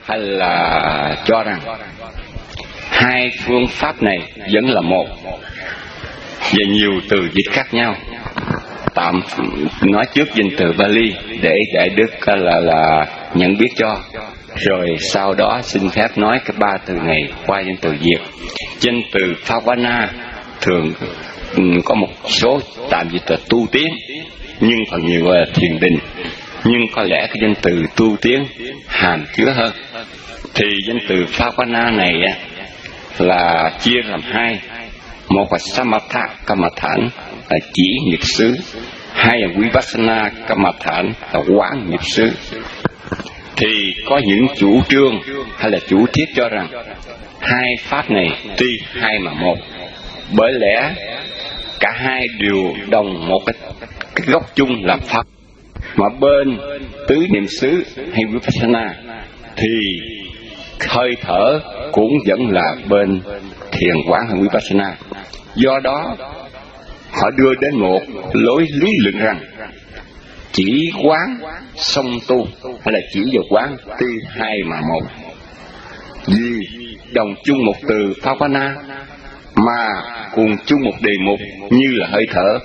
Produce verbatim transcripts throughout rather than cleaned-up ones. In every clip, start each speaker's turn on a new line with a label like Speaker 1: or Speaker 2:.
Speaker 1: hay là cho rằng hai phương pháp này vẫn là một về nhiều từ dịch khác nhau. Tạm nói trước danh từ Bali để Đại Đức là là nhận biết cho, rồi sau đó xin phép nói cái ba từ này qua danh từ Việt. Danh từ Phavana thường có một số tạm dịch là tu tiến, nhưng phần nhiều gọi là thiền định. Nhưng có lẽ cái danh từ tu tiến hàm chứa hơn. Thì danh từ Phavana này là chia làm hai. Một là Samatha Kamathản là chỉ nghiệp xứ, hai là Vipassana Kamathản là quán nghiệp xứ. Thì có những chủ trương hay là chủ thuyết cho rằng hai pháp này tuy hai mà một, bởi lẽ cả hai đều đồng một cái, cái gốc chung là pháp. Mà bên tứ niệm xứ hay Vipassana thì hơi thở cũng vẫn là bên thiền quán hay Vipassana. Do đó họ đưa đến một lối lý luận rằng chỉ quán song tu hay là chỉ vào quán tuy hai mà một, vì đồng chung một từ Phavana mà cùng chung một đề mục như là hơi thở.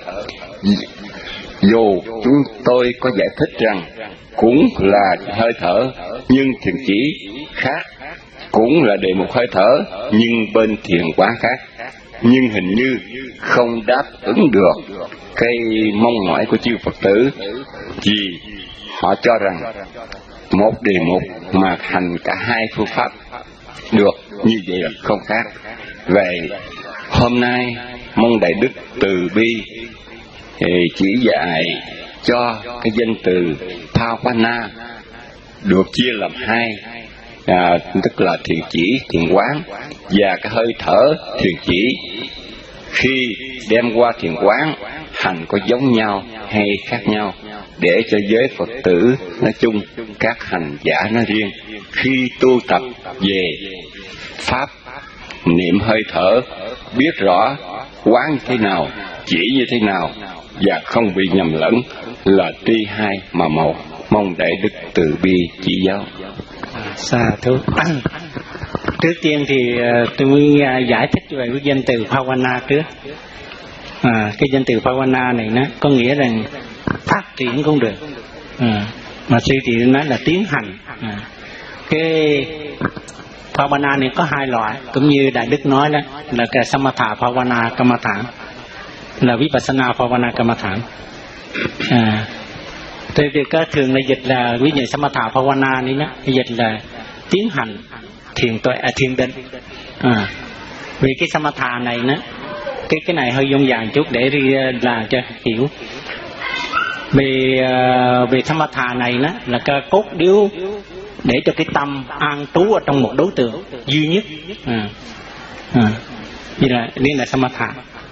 Speaker 1: Dù chúng tôi có giải thích rằng cũng là hơi thở nhưng thiền chỉ khác, cũng là đề mục hơi thở nhưng bên thiền quán khác, nhưng hình như không đáp ứng được cái mong mỏi của chư Phật tử, vì họ cho rằng một đề mục mà thành cả hai phương pháp được, như vậy là không khác. Vậy hôm nay mong Đại Đức từ bi thì chỉ dạy cho cái danh từ Phavana được chia làm hai, à, tức là thiền chỉ, thiền quán, và cái hơi thở, thiền chỉ. Khi đem qua thiền quán, hành có giống nhau hay khác nhau, để cho giới Phật tử nói chung, các hành giả nói riêng, khi tu tập về pháp niệm hơi thở, biết rõ quán như thế nào, chỉ như thế nào, và không bị nhầm lẫn, là tuy hai mà một. Mong Đại Đức từ bi chỉ giáo.
Speaker 2: Sa thú. Trước tiên thì tôi muốn giải thích về cái danh từ Phavana trước. À, cái danh từ Phavana này nó có nghĩa rằng phát triển cũng được, à, mà sư thì nói là tiến hành. À, cái Phavana này có hai loại, cũng như Đại Đức nói đó, là cái Samatha Phavana Kamathản, là Vipassana Phavana Kamathản. À, thì cái thường là dịch là ví dụ Samatha Phavana này đó, dịch là tiến hành thiền tuệ, à, thiền định. À, vì cái Samatha này nó cái cái này hơi dông dàng chút để đi là cho hiểu. Vì uh, vì Samatha này nó là cái cốt điếu để cho cái tâm an trú ở trong một đối tượng duy nhất. À, à, như là nên là Samatha.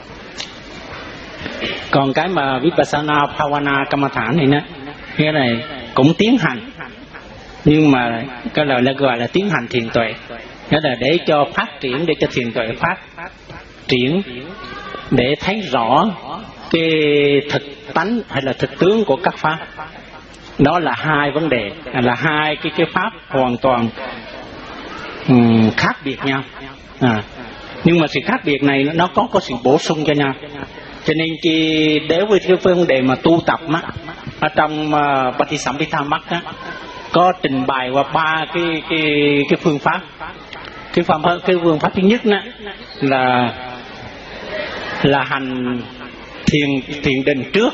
Speaker 2: Còn cái mà Vipassana Phavana Kamathản này nó cái này cũng tiến hành, nhưng mà cái là, là gọi là tiến hành thiền tuệ, đó là để cho phát triển, để cho thiền tuệ phát triển, để thấy rõ cái thực tánh hay là thực tướng của các pháp. Đó là hai vấn đề, là hai cái cái pháp hoàn toàn um, khác biệt nhau. À, nhưng mà sự khác biệt này nó có có sự bổ sung cho nhau. Cho nên khi đối với cái vấn đề mà tu tập á, ở trong uh, Patisampithamaka có trình bày qua ba cái cái cái phương pháp. Cái phương pháp cái phương pháp thứ nhất đó là là hành thiền thiền định trước,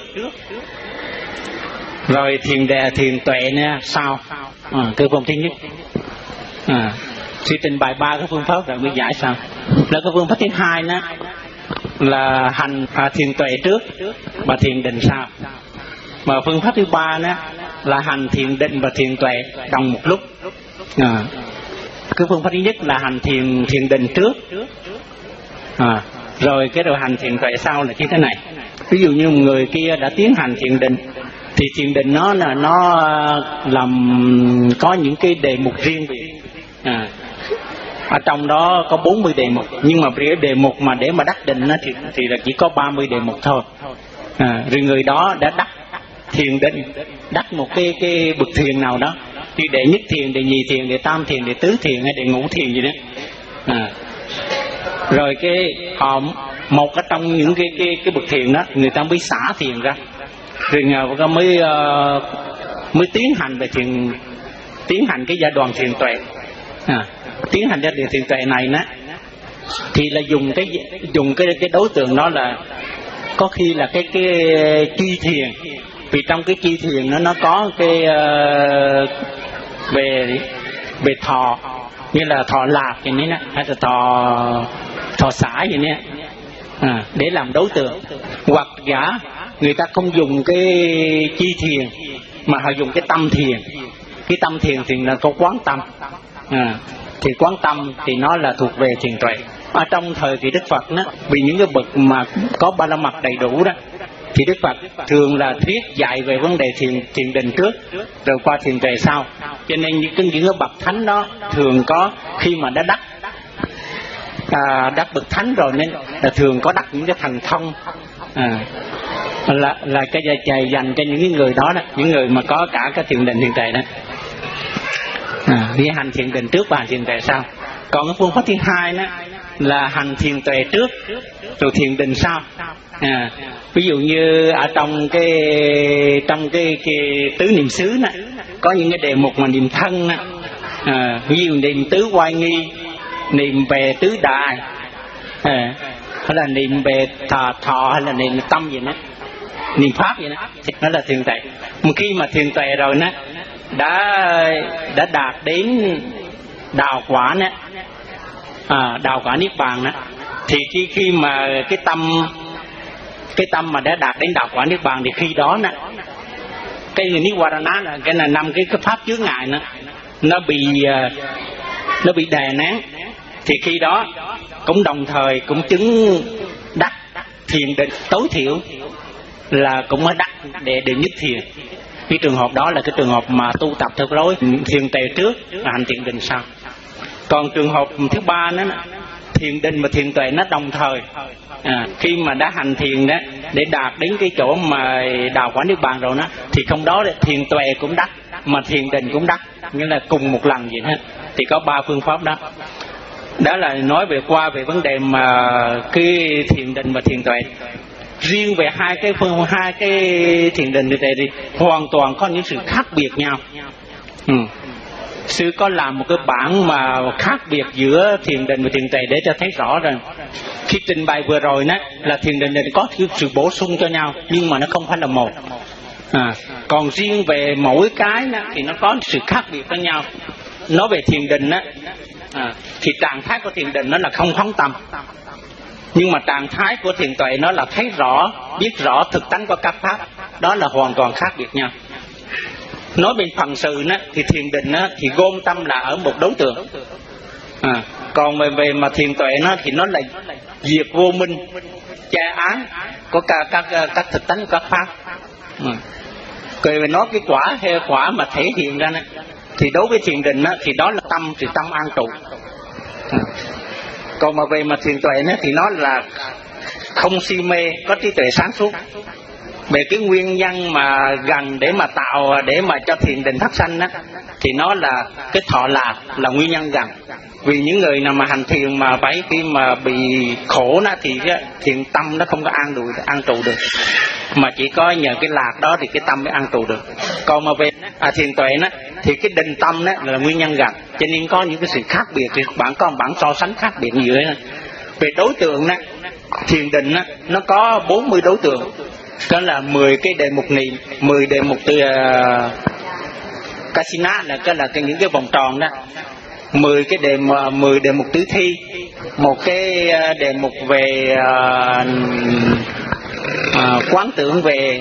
Speaker 2: rồi thiền đề thiền tuệ nè sau. À, cái phương pháp thứ nhất. À, khi trình bày ba cái phương pháp rồi mới giải sau. Là cái phương pháp thứ hai đó là hành à, thiền tuệ trước và thiền định sau. Và phương pháp thứ ba đó là hành thiền định và thiền tuệ đồng một lúc. À, cái phương pháp thứ nhất là hành thiền thiền định trước, à, rồi cái đầu hành thiền tuệ sau là như thế này. Ví dụ như một người kia đã tiến hành thiền định, thì thiền định nó là nó làm có những cái đề mục riêng biệt. À, ở trong đó có bốn mươi đề mục, nhưng mà cái đề mục mà để mà đắc định thì thì là chỉ có ba mươi đề mục thôi. À, rồi người đó đã đắc thiền định, đắc một cái cái bậc thiền nào đó, như đệ nhất thiền, đệ nhị thiền, đệ tam thiền, đệ tứ thiền hay đệ ngũ thiền gì đó. À. Rồi cái họ một ở trong những cái cái cái bậc thiền đó, người ta mới xả thiền ra, rồi người mới uh, mới tiến hành về thiền, tiến hành cái giai đoạn thiền tuệ. À. Tiến hành giai đoạn thiền tuệ này đó thì là dùng cái dùng cái cái đối tượng đó là có khi là cái cái chi thiền, vì trong cái chi thiền nó nó có cái uh, về về thọ, như là thọ lạc vậy nè, hay là thọ thọ xả vậy nè, à, để làm đối tượng. Hoặc giả người ta không dùng cái chi thiền mà họ dùng cái tâm thiền. Cái tâm thiền thì là có quán tâm, à, thì quán tâm thì nó là thuộc về thiền tuệ. Ở trong thời kỳ Đức Phật đó, vì những cái bậc mà có ba la mật đầy đủ đó, thì Đức Phật thường là thuyết dạy về vấn đề thiền thiền định trước, rồi qua thiền tuệ sau. Cho nên những cái những cái bậc thánh đó thường có khi mà đã đắc à, đắc bậc thánh rồi nên là thường có đắc những cái thần thông, à, là là cái dạy dành cho những người đó đó, những người mà có cả cái thiền định thiền tuệ đó. À, đi hành thiền định trước và hành thiền tuệ sau. Còn cái phương pháp thứ hai đó là hành thiền tuệ trước rồi thiền định sau. À, ví dụ như ở trong cái trong cái, cái tứ niệm xứ này có những cái đề mục mà niệm thân này. À, ví dụ niệm tứ oai nghi, niệm về tứ đại, à, hay là niệm về thọ thọ hay là niệm tâm gì đó, niệm pháp vậy đó, nó là thiền tuệ. Một khi mà thiền tuệ rồi đó đã đã đạt đến đạo quả đó, à, đạo quả niết bàn đó, thì khi khi mà cái tâm cái tâm mà đã đạt đến đạo quả niết bàn thì khi đó nè, cái nibbana là cái là năm cái, cái pháp chướng ngại nữa, nó bị nó bị đè nén, thì khi đó cũng đồng thời cũng chứng đắc thiền định tối thiểu là cũng mới đắc để để nhất thiền. Cái trường hợp đó là cái trường hợp mà tu tập theo lối thiền tuệ trước và hành thiền định sau. Còn trường hợp thứ ba nữa, thiền định và thiền tuệ nó đồng thời. À, khi mà đã hành thiền đó để đạt đến cái chỗ mà đạo quả niết bàn rồi đó, thì không đó thiền tuệ cũng đắc mà thiền định cũng đắc, nghĩa là cùng một lần vậy hết. Thì có ba phương pháp đó. Đó là nói về qua về vấn đề mà cái thiền định và thiền tuệ. Riêng về hai cái phương hai cái thiền định như thế thì hoàn toàn có những sự khác biệt nhau. Ừ. Sư có làm một cái bảng mà khác biệt giữa thiền định và thiền tuệ để cho thấy rõ rằng khi trình bày vừa rồi đó là thiền định có sự bổ sung cho nhau nhưng mà nó không phải là một. À, còn riêng về mỗi cái đó, thì nó có sự khác biệt với nhau. Nói về thiền định đó, à, thì trạng thái của thiền định nó là không phóng tâm, nhưng mà trạng thái của thiền tuệ nó là thấy rõ, biết rõ thực tánh của các pháp, đó là hoàn toàn khác biệt nhau. Nói bên phần sự đó, thì thiền định đó, thì gom tâm là ở một đối tượng, à, còn về, về mà thiền tuệ nó thì nó là diệt vô minh, che án của các các các thực tánh của các pháp. À. Rồi về nói cái quả hay quả mà thể hiện ra đó, thì đối với thiền định đó, thì đó là tâm, thì tâm an trụ. À. Còn mà về mà thiền tuệ đó, thì nó là không si mê, có trí tuệ sáng suốt. Về cái nguyên nhân mà gần để mà tạo, để mà cho thiền định phát sanh đó, thì nó là cái thọ lạc là nguyên nhân gần. Vì những người nào mà hành thiền mà phải khi mà bị khổ đó, thì cái thiền tâm nó không có an trụ, an trụ được, mà chỉ có nhờ cái lạc đó thì cái tâm mới an trụ được. Còn mà về à, thiền tuệ đó, thì cái định tâm đó là nguyên nhân gần, cho nên có những cái sự khác biệt. Thì bạn có một bản so sánh khác biệt như vậy. Về đối tượng đó, thiền định đó, nó có bốn mươi đối tượng. Đó là mười cái đề mục niệm, mười đề mục từ uh, Kasina là cái là cái những cái vòng tròn đó, mười cái đề mười đề mục tứ thi, một cái đề mục về uh, uh, quán tưởng về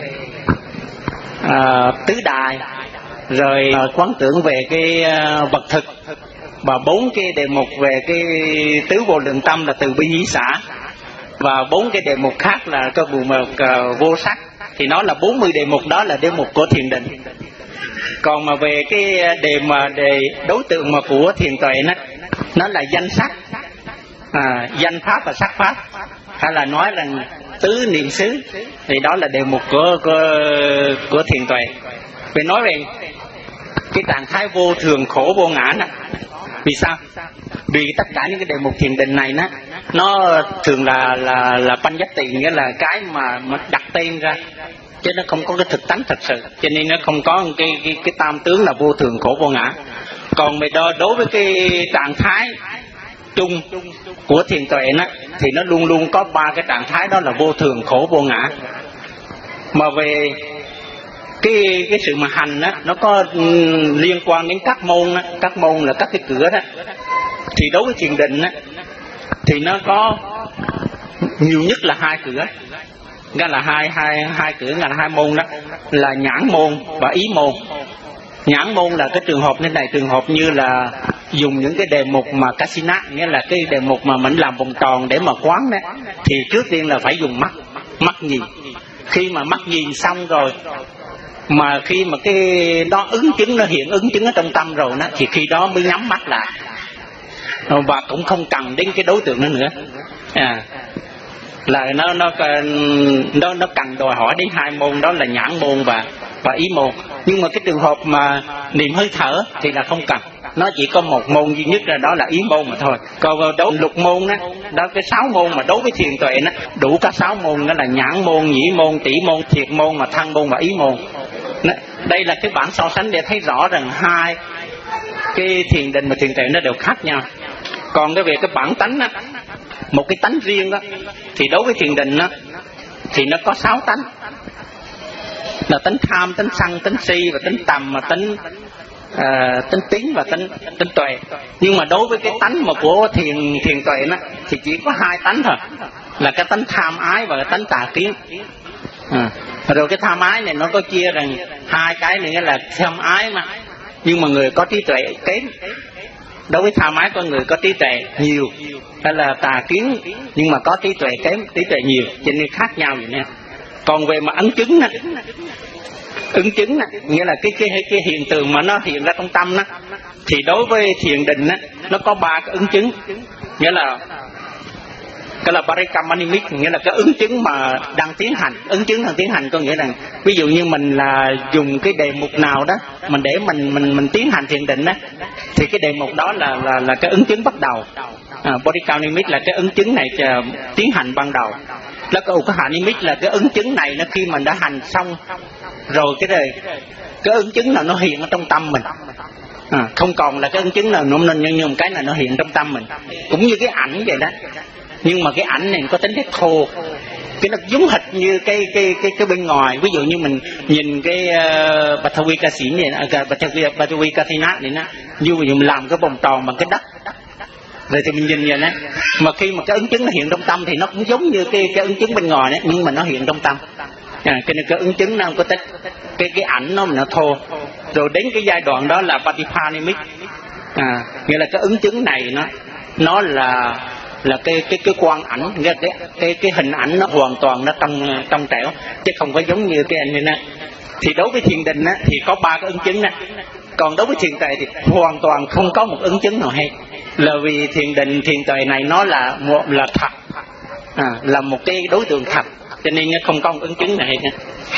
Speaker 2: uh, tứ đại, rồi uh, quán tưởng về cái uh, vật thực, và bốn cái đề mục về cái tứ vô lượng tâm là từ bi hỷ xả, và bốn cái đề mục khác là cái bộ mục uh, vô sắc. Thì nó là bốn mươi đề mục, đó là đề mục của thiền định. Còn mà về cái đề mà đề đối tượng mà của thiền tuệ nó nó là danh sắc, à, danh pháp và sắc pháp, hay là nói rằng tứ niệm xứ, thì đó là đề mục của của, của thiền tuệ. Về nói về cái trạng thái vô thường khổ vô ngã đó. Vì sao? Vì tất cả những cái đề mục thiền định này nó nó thường là là là banh giác tỳ, nghĩa là cái mà mà đặt tên ra, chứ nó không có cái thực tánh thật sự, cho nên nó không có cái cái cái tam tướng là vô thường khổ vô ngã. Còn về đó, đối với cái trạng thái chung của thiền tuệ nó thì nó luôn luôn có ba cái trạng thái, đó là vô thường khổ vô ngã. Mà về cái cái sự mà hành đó, nó có liên quan đến các môn đó. Các môn là các cái cửa đó. Thì đối với thiền định đó, thì nó có nhiều nhất là hai cửa, nghĩa là hai hai hai cửa, nghĩa là hai môn đó, là nhãn môn và ý môn. Nhãn môn là cái trường hợp như này, trường hợp như là dùng những cái đề mục mà Kasina, nghĩa là cái đề mục mà mình làm vòng tròn để mà quán đó, thì trước tiên là phải dùng mắt, mắt nhìn. Khi mà mắt nhìn xong rồi, mà khi mà cái đó ứng chứng, nó hiện ứng chứng ở trong tâm rồi đó, thì khi đó mới nhắm mắt lại, và cũng không cần đến cái đối tượng đó nữa. À, là nó nó nó nó cần đòi hỏi đến hai môn, đó là nhãn môn và và ý môn. Nhưng mà cái trường hợp mà niệm hơi thở thì là không cần, nó chỉ có một môn duy nhất, là đó là ý môn mà thôi. Còn đối lục môn đó, đó cái sáu môn mà đối với thiền tuệ nó đủ cả sáu môn, đó là nhãn môn, nhĩ môn, tỷ môn, thiệt môn, mà thân môn và ý môn. Đây là cái bản so sánh để thấy rõ rằng hai cái thiền định và thiền tuệ nó đều khác nhau. Còn cái về cái bản tánh á, một cái tánh riêng đó, thì đối với thiền định á, thì nó có sáu tánh, là tánh tham, tánh sân, tánh si và tánh tầm, mà tánh à, tánh tín và tánh tánh tuệ. Nhưng mà đối với cái tánh mà của thiền thiền tuệ nó thì chỉ có hai tánh thôi, là cái tánh tham ái và cái tánh tà kiến. À, rồi cái tham ái này nó có chia rằng hai cái này, là tham ái mà, nhưng mà người có trí tuệ kém. Đối với tham ái có người có trí tuệ nhiều, hay là tà kiến nhưng mà có trí tuệ kém, trí tuệ nhiều, cho nên khác nhau vậy nè. Còn về mà ấn chứng nè, ứng chứng nè, nghĩa là cái cái cái hiện tượng mà nó hiện ra trong tâm đó, thì đối với thiền định á, nó có ba cái ứng chứng, nghĩa là cái là Parikammanimik, nghĩa là cái ứng chứng mà đang tiến hành. Ứng chứng đang tiến hành có nghĩa là ví dụ như mình là dùng cái đề mục nào đó mình để mình mình mình tiến hành thiền định á, thì cái đề mục đó là là là cái ứng chứng bắt đầu. À, Parikammanimik là cái ứng chứng này chờ tiến hành ban đầu. Là cái Ukhahanimik là cái ứng chứng này nó khi mình đã hành xong rồi, cái này cái ứng chứng nào nó hiện ở trong tâm mình. À, không còn là cái ứng chứng nào nó nên nhưng một cái là nó hiện trong tâm mình, cũng như cái ảnh vậy đó. Nhưng mà cái ảnh này có tính chất thô, cái nó giống hệt như cái cái cái cái bên ngoài. Ví dụ như mình nhìn cái uh, Batavi ca sĩ này, uh, Batavi Batavi Kathina này, nó như mình làm cái vòng tròn bằng cái đất, rồi thì mình nhìn vậy đó. Mà khi mà cái ứng chứng nó hiện trong tâm thì nó cũng giống như cái cái ứng chứng bên ngoài đấy, nhưng mà nó hiện trong tâm. À, cái này cái ứng chứng nó không có tích, cái cái ảnh nó nó thô. Rồi đến cái giai đoạn đó là Patipanimic, à, nghĩa là cái ứng chứng này nó nó là là cái cái cái quang ảnh, nghĩa là cái cái cái hình ảnh nó hoàn toàn nó trong trong trẻo, chứ không có giống như cái anh này. Thì đối với thiền định á, thì có ba cái ứng chứng đó. Còn đối với thiền tuệ thì hoàn toàn không có một ứng chứng nào hết, là vì thiền định thiền tuệ này nó là một là thật, à, là một cái đối tượng thật, cho nên nó không có một ứng chứng này hết.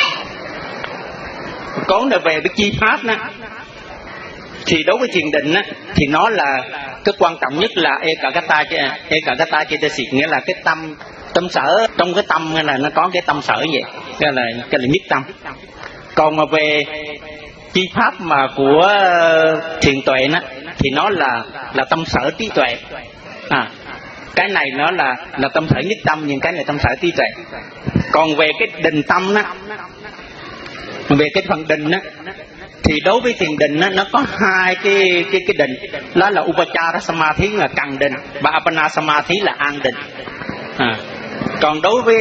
Speaker 2: Còn về cái chi pháp đó, thì đối với thiền định á, thì nó là cái quan trọng nhất là ekagata ekagata cetasik, nghĩa là cái tâm tâm sở trong cái tâm, là nó có cái tâm sở vậy, cái là cái là nhất tâm. Còn mà về chi pháp mà của thiền tuệ đó, thì nó là là tâm sở trí tuệ. À, cái này nó là là tâm sở nhất tâm, nhưng cái này tâm sở trí tuệ. Còn về cái định tâm đó, về cái phần định đó, thì đối với thiền định đó, nó có hai cái cái cái định, đó là Upachara Samadhi là cần định, và Appana Samadhi là an định. À, còn đối với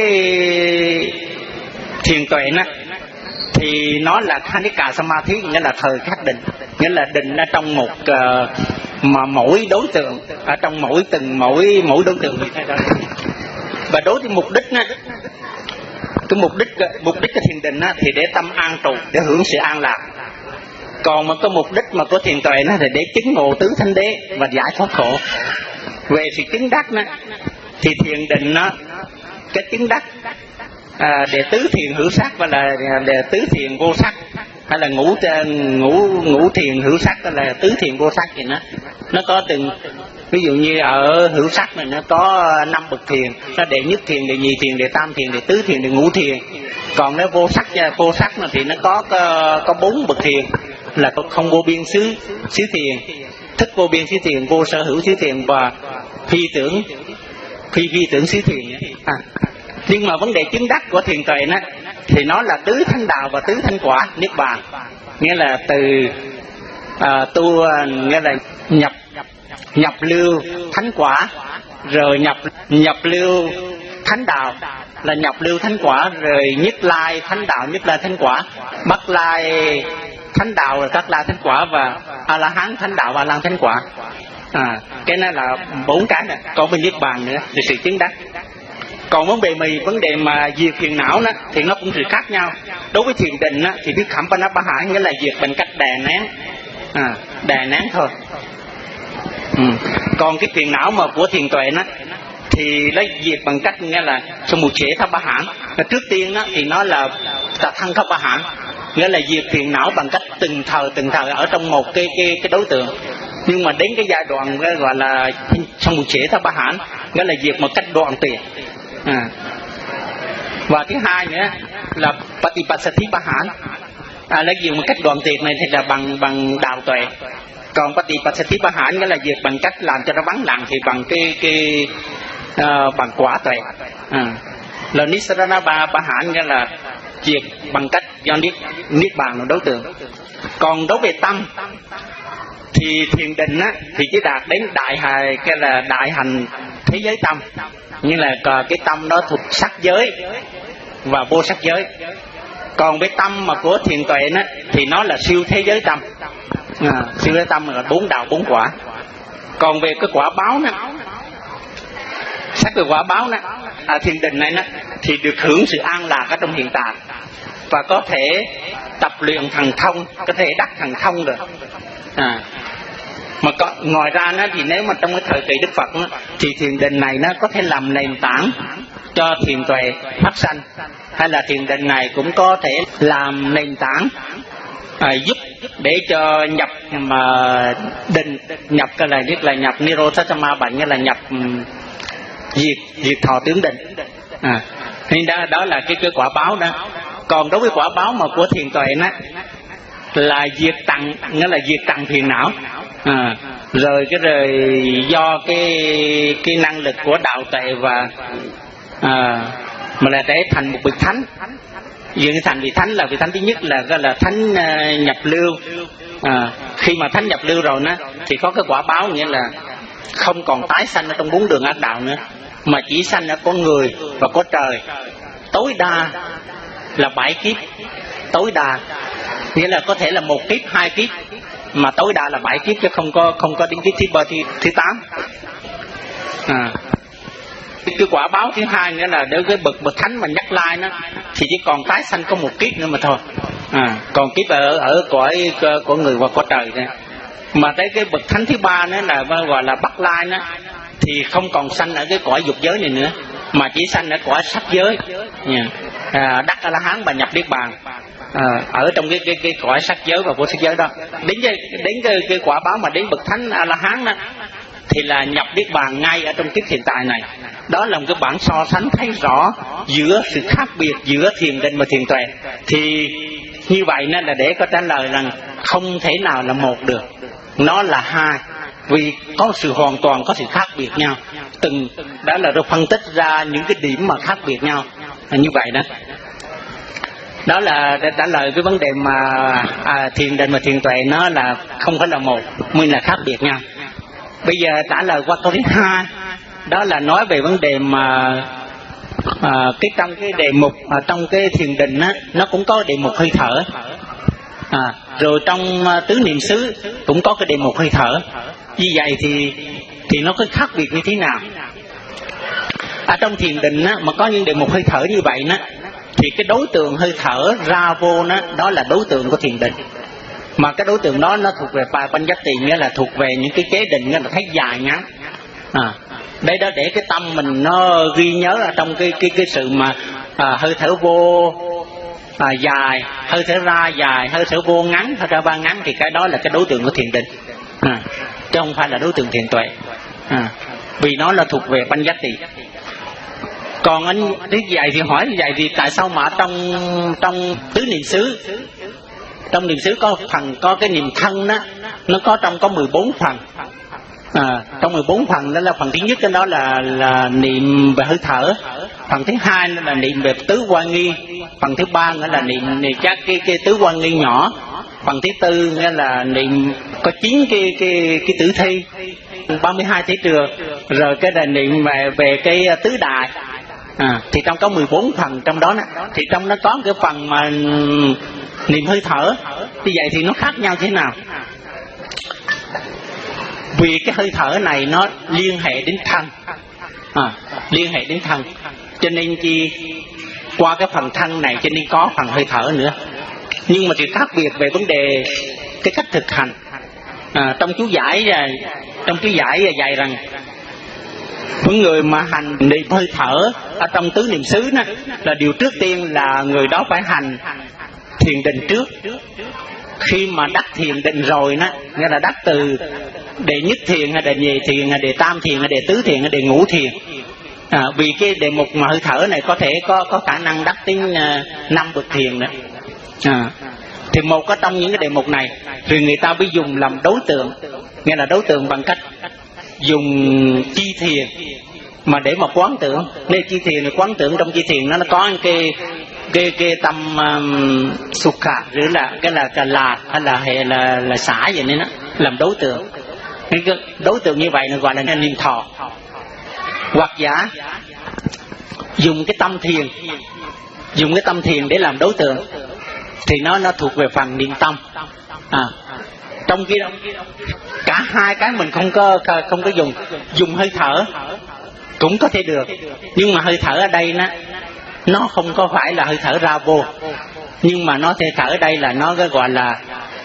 Speaker 2: thiền tuệ đó, thì nó là Khanika Samadhi, nghĩa là thời khắc định, nghĩa là định ở trong một uh, mà mỗi đối tượng, ở trong mỗi từng mỗi mỗi đối tượng như thế đó. Và đối với mục đích đó, cái mục đích mục đích của thiền định đó, thì để tâm an trụ, để hưởng sự an lạc. Còn mà cái mục đích mà có thiền tuệ nó thì để chứng ngộ tứ thánh đế và giải thoát khổ. Về sự chứng đắc đó, thì thiền định nó cái chứng đắc à, để tứ thiền hữu sắc và là để tứ thiền vô sắc, hay là ngũ ngũ ngũ thiền hữu sắc, hay là tứ thiền vô sắc gì đó. Nó có từng, ví dụ như ở hữu sắc này nó có năm bậc thiền, nó đệ nhất thiền, đệ nhị thiền, đệ tam thiền, đệ tứ thiền, đệ ngũ thiền. Còn nếu vô sắc vô sắc mà thì nó có có, có bốn bậc thiền, là không vô biên xứ xứ thiền, thức vô biên xứ thiền, vô sở hữu xứ thiền và phi tưởng phi phi tưởng xứ thiền. À. Nhưng mà vấn đề chứng đắc của thiền tuệ đó thì nó là tứ thánh đạo và tứ thánh quả niết bàn, nghĩa là từ à, tu nghĩa là nhập nhập lưu thánh quả, rồi nhập nhập lưu thánh đạo là nhập lưu thánh quả, rồi nhất lai thánh đạo, nhất lai thánh quả, bắc lai thánh đạo là các lai thánh quả, và a la hán thánh đạo và a la thánh quả. À, cái này là bốn cái này. Còn bên niết bàn nữa thì sự chứng đắc. Còn vấn đề mì vấn đề mà diệt phiền não đó thì nó cũng sự khác nhau. Đối với thiền định đó, thì biết khẩm panappaha nghĩa là diệt bằng cách đè nén, à, đè nén thôi. Ừ. Còn cái phiền não mà của thiền tuệ đó thì nó diệt bằng cách nghĩa là samuccaya thabahán. Trước tiên đó thì nó là tà thân thabahán, nghĩa là diệt phiền não bằng cách từng thời từng thời ở trong một cái cái cái đối tượng. Nhưng mà đến cái giai đoạn cái gọi là samuccaya thabahán, nghĩa là diệt một cách đoạn tuyệt. À. Và thứ hai nữa là patipassatthipahán, à, là diệt một cách đoạn tuyệt này thì là bằng bằng đạo tuệ. Còn patipassatthipahán nghĩa là diệt bằng cách làm cho nó vắng lặng thì bằng cái cái uh, bằng quả tuệ. À. Là nissarana-pahán nghĩa là diệt bằng cách do niết niết bàn là đối tượng. Còn đối về tâm thì thiền định á thì chỉ đạt đến đại hài cái là đại hành thế giới tâm, như là cái tâm đó thuộc sắc giới và vô sắc giới. Còn cái tâm mà của thiền tuệ đó thì nó là siêu thế giới tâm, à, siêu thế tâm là bốn đạo bốn quả. Còn về cái quả báo đó, sắc về quả báo đó, à, thiền định này đó thì được hưởng sự an lạc ở trong hiện tại và có thể tập luyện thần thông, có thể đắc thần thông được. À, mà có, ngoài ra nó thì nếu mà trong cái thời kỳ Đức Phật nó, thì thiền định này nó có thể làm nền tảng cho thiền tuệ phát sanh, hay là thiền định này cũng có thể làm nền tảng à, giúp để cho nhập mà định nhập cái là nhất là nhập nirodha bệnh, nghĩa là nhập um, diệt diệt thọ tướng định. À, nên đó, đó là cái cái quả báo đó. Còn đối với quả báo mà của thiền tuệ nó là diệt tận, nghĩa là diệt tận phiền não. À, rồi cái rồi do cái cái năng lực của đạo tuệ và à, mà là để thành một vị thánh. Dường như thành vị thánh là vị thánh thứ nhất là gọi là thánh uh, nhập lưu. À, khi mà thánh nhập lưu rồi nó thì có cái quả báo, nghĩa là không còn tái sanh ở trong bốn đường ác đạo nữa, mà chỉ sanh ở con người và có trời. Tối đa là bảy kiếp, tối đa nghĩa là có thể là một kiếp, hai kiếp, mà tối đa là bảy kiếp chứ không có không có đến kiếp thứ ba, thứ, thứ tám. À, cái quả báo thứ hai nghĩa là đối với bậc bậc thánh mà nhắc lai nó thì chỉ còn tái sanh có một kiếp nữa mà thôi. À, còn kiếp ở ở cõi của người và cõi trời này. Mà tới cái bậc thánh thứ ba nữa là gọi là bắc lai nó thì không còn sanh ở cái cõi dục giới này nữa, mà chỉ sanh ở cõi sắc giới. Yeah. À, đắc A La Hán và nhập niết bàn. À, ở trong cái cái cái cõi sắc giới và vô sắc giới đó. Đến cái đến cái, cái quả báo mà đến bậc thánh A La Hán đó thì là nhập niết bàn ngay ở trong kiếp hiện tại này. Đó là một cái bản so sánh thấy rõ giữa sự khác biệt giữa thiền định và thiền tuệ. Thì như vậy nên là để có trả lời rằng không thể nào là một được, nó là hai, vì có sự hoàn toàn có sự khác biệt nhau. Từng đó là được phân tích ra những cái điểm mà khác biệt nhau là như vậy đó. Đó là để trả lời cái vấn đề mà à, thiền định và thiền tuệ nó là không phải là một, mới là khác biệt nhau. Bây giờ trả lời qua câu thứ hai, đó là nói về vấn đề mà à, cái trong cái đề mục à, trong cái thiền định á, nó cũng có đề mục hơi thở. À, rồi trong uh, tứ niệm xứ cũng có cái đề mục hơi thở. Như vậy thì thì nó có khác biệt như thế nào? Ở trong thiền định á, mà có những đề mục hơi thở như vậy á, thì cái đối tượng hơi thở ra vô nó đó là đối tượng của thiền định. Mà cái đối tượng đó nó thuộc về Panjati, nghĩa là thuộc về những cái chế định, nghĩa là thấy dài ngắn. À, đây đó để cái tâm mình nó ghi nhớ ở trong cái cái cái sự mà à, hơi thở vô à, dài, hơi thở ra dài, hơi thở vô ngắn, hơi thở ra ngắn, thì cái đó là cái đối tượng của thiền định, à, chứ không phải là đối tượng thiền tuệ, à, vì nó là thuộc về Banh Giác Tỳ. Còn anh thế vậy thì hỏi như vậy thì tại sao mà trong trong tứ niệm xứ, trong niệm xứ có phần có cái niệm thân đó, nó có trong có mười bốn phần, à, trong mười bốn phần đó là phần thứ nhất đó là là niệm về hơi thở, phần thứ hai là niệm về tứ quan nghi, phần thứ ba nữa là niệm, niệm các cái, cái tứ quan nghi nhỏ, phần thứ tư nghĩa là niệm có chín cái cái cái tử thi, ba mươi hai thế trường, rồi cái là niệm về về cái tứ đại. À, thì trong có mười bốn phần trong đó, thì trong nó có cái phần mà niệm hơi thở. Như vậy thì nó khác nhau thế nào? Vì cái hơi thở này nó liên hệ đến thân, à, liên hệ đến thân, cho nên chi qua cái phần thân này cho nên có phần hơi thở nữa. Nhưng mà sự khác biệt về vấn đề cái cách thực hành, à, trong chú giải trong chú giải dạy rằng những người mà hành niệm hơi thở ở trong tứ niệm xứ đó, là điều trước tiên là người đó phải hành thiền định trước. Khi mà đắc thiền định rồi đó, nghĩa là đắc từ đệ nhất thiền hay đệ nhị thiền hay đệ tam thiền hay đệ tứ thiền hay đệ ngũ thiền, à, vì cái đề mục mà hơi thở này có thể có có khả năng đắc đến uh, năm bậc thiền nữa, à, thì một có trong những cái đề mục này thì người ta mới dùng làm đối tượng, nghĩa là đối tượng bằng cách dùng chi thiền mà để mà quán tưởng. Nên chi thiền này quán tưởng trong chi thiền nó nó có cái cái cái tâm um, sukha,ឬlà cái là cái là hay là hệ là là xả vậy nên nó làm đối tượng. Cái đối tượng như vậy nó gọi là niệm thọ. Hoặc giả dùng cái tâm thiền, dùng cái tâm thiền để làm đối tượng thì nó nó thuộc về phần niệm tâm. À, trong kia cả hai cái mình không có không có dùng dùng hơi thở cũng có thể được, nhưng mà hơi thở ở đây nó nó không có phải là hơi thở ra vô, nhưng mà nó thể thở ở đây là nó cái gọi là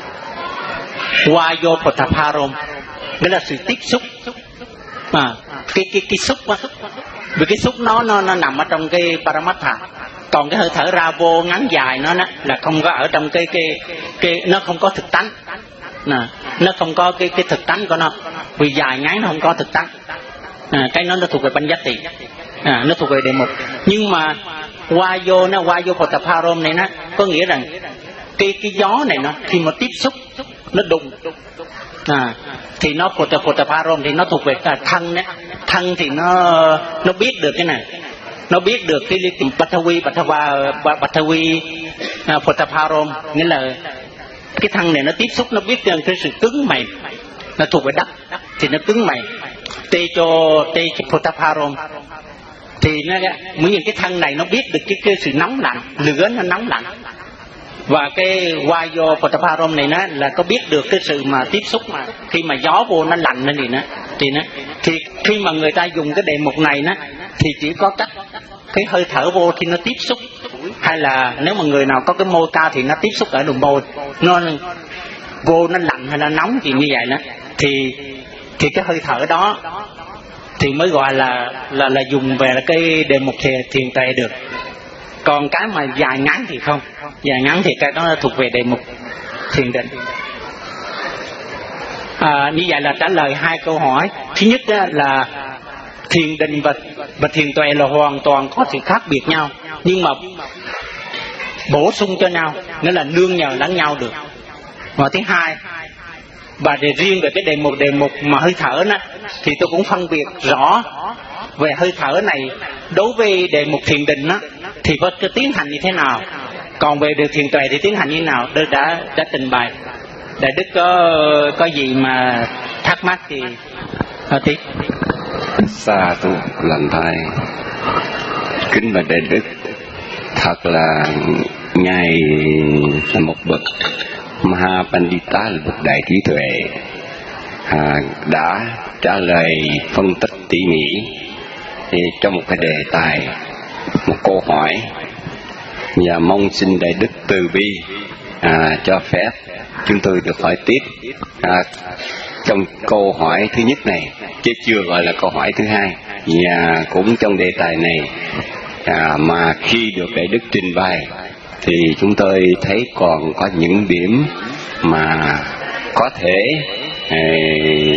Speaker 2: Vayopotapharom, nghĩa là sự tiếp xúc, à, cái cái cái xúc á, vì cái xúc nó nó nó nằm ở trong cái Paramattha, còn cái hơi thở ra vô ngắn dài nó đó, là không có ở trong cái cái cái nó không có thực tánh, nè, nó không có cái cái thực tánh của nó, vì dài ngắn nó không có thực tánh, à, cái nó nó thuộc về Banh Giác Tỳ, à, nó thuộc về đề mục. Nhưng mà Vayo nó Vayopotapharom này nó có nghĩa rằng cái cái gió này nó khi mà tiếp xúc nó đụng, à, thì nó Potapharom thì nó thuộc về cả thân đấy. Thân thì nó nó biết được cái này, nó biết được cái Bhattavi Bhattava Bhattavi Potapharom, nghĩa là cái thân này nó tiếp xúc, nó biết được cái sự cứng mềm, nó thuộc về đất thì nó cứng mềm. Techo Techo Potapharom thì nó mới những cái thân này nó biết được cái, cái sự nóng lạnh, lửa nó nóng lạnh. Và cái Vayo Potapharom này nó là có biết được cái sự mà tiếp xúc, mà khi mà gió vô nó lạnh lên thì nó thì nó thì khi mà người ta dùng cái đề mục này nó thì chỉ có cách cái hơi thở vô thì nó tiếp xúc, hay là nếu mà người nào có cái môi cao thì nó tiếp xúc ở đường môi, nó vô nó lạnh hay nó nóng gì như vậy đó, thì thì cái hơi thở đó thì mới gọi là là là dùng về cái đề mục thiền, thiền tuệ được. Còn cái mà dài ngắn thì không, dài ngắn thì cái đó thuộc về đề mục thiền định. À, như vậy là trả lời hai câu hỏi. Thứ nhất là thiền định và, và thiền tuệ là hoàn toàn có sự khác biệt nhau, nhưng mà bổ sung cho nhau, nghĩa là nương nhờ lẫn nhau được. Và thứ hai, và để riêng về cái đề mục đề mục mà hơi thở đó, thì tôi cũng phân biệt rõ về hơi thở này đối với đề mục thiền định đó, thì có cái tiến hành như thế nào, còn về điều thiền tuệ thì tiến hành như thế nào, Đức đã đã trình bày. Đại Đức có có gì mà thắc mắc thì nói tiếp.
Speaker 1: Sa tu lành thai. Kính bạch Đại Đức, thật là ngài là một bậc Mahapandita, là bậc đại trí tuệ, à, đã trả lời phân tích tỉ mỉ thì trong một cái đề tài, một câu hỏi, và mong xin Đại Đức từ bi à, cho phép chúng tôi được hỏi tiếp à, trong câu hỏi thứ nhất này, chứ chưa gọi là câu hỏi thứ hai. Và cũng trong đề tài này à, mà khi được Đại Đức trình bày thì chúng tôi thấy còn có những điểm mà có thể eh,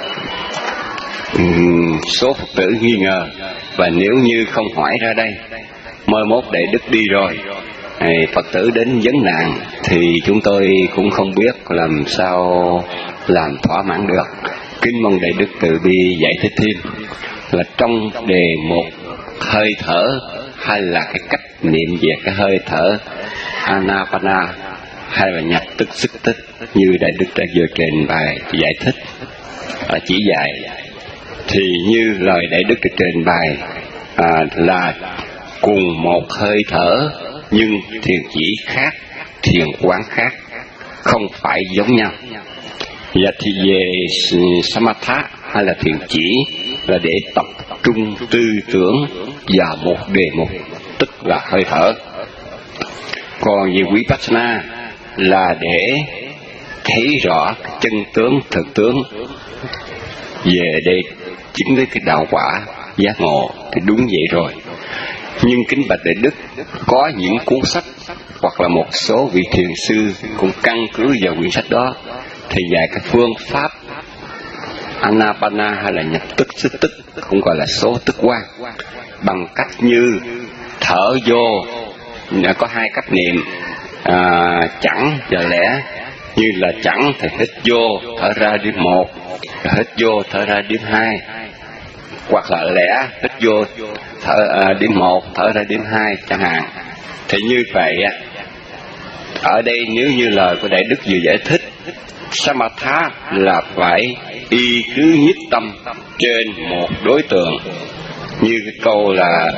Speaker 1: số Phật tử nghi ngờ, và nếu như không hỏi ra đây, mai mốt Đại Đức đi rồi, eh, Phật tử đến vấn nạn thì chúng tôi cũng không biết làm sao làm thỏa mãn được. Kính mong Đại Đức từ bi giải thích thêm là trong đề một hơi thở hay là cái cách niệm về cái hơi thở Anapana hay là nhập tức xích tích như Đại Đức đã vừa trình bày giải thích à, chỉ dạy, thì như lời Đại Đức đã trình bày à, là cùng một hơi thở nhưng thiền chỉ khác, thiền quán khác, không phải giống nhau. Và thì về Samatha hay là thiền chỉ là để tập trung tư tưởng vào một đề mục, tức là hơi thở. Còn về Vipassana là để thấy rõ chân tướng thực tướng, về đây chứng với cái đạo quả giác ngộ thì đúng vậy rồi. Nhưng kính bạch Đại Đức, có những cuốn sách hoặc là một số vị thiền sư cũng căn cứ vào quyển sách đó thì dạy cái phương pháp Anapana hay là nhập tức xích tích, cũng gọi là số tức quan, bằng cách như thở vô, có hai cách niệm à, chẵn và lẻ. Như là chẵn thì hít vô thở ra đếm một, hít vô thở ra đếm hai, hoặc là lẻ hít vô thở à, đếm một thở ra đếm hai chẳng hạn. Thì như vậy ở đây nếu như lời của Đại Đức vừa giải thích, Samatha là phải y cứ nhất tâm trên một đối tượng, như cái câu là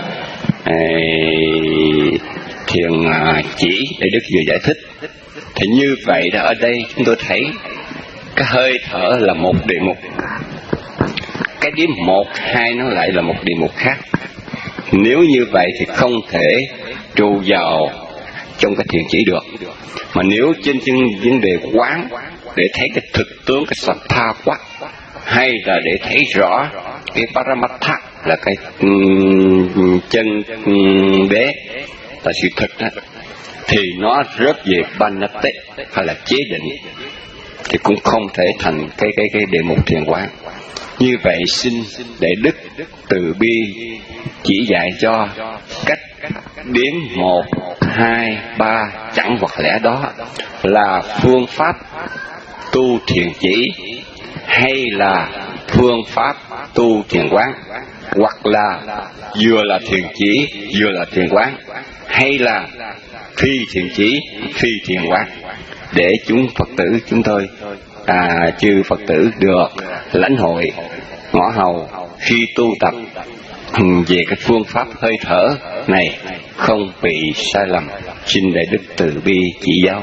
Speaker 1: eh, thiền chỉ Đại Đức vừa giải thích. Thì như vậy đó, ở đây chúng tôi thấy cái hơi thở là một đề mục, cái điểm một hai nó lại là một đề mục khác. Nếu như vậy thì không thể trụ vào trong cái thiền chỉ được. Mà nếu trên trên vấn đề quán để thấy cái thực tướng, cái Sattha quát, hay là để thấy rõ cái Paramattha là cái um, chân um, đế là sự thực đó, thì nó rớt về Banatte hay là chế định, thì cũng không thể thành cái cái cái đề mục thiền quán. Như vậy xin Đại Đức từ bi chỉ dạy cho cách đếm một, hai, ba chẳng hoặc lẽ đó là phương pháp tu thiền chỉ, hay là phương pháp tu thiền quán, hoặc là vừa là thiền chỉ vừa là thiền quán, hay là phi thiền chỉ phi thiền quán, để chúng Phật tử chúng tôi à, chư Phật tử được lãnh hội ngõ hầu khi tu tập về cái phương pháp hơi thở này không bị sai lầm. Xin Đại Đức từ bi chỉ giáo.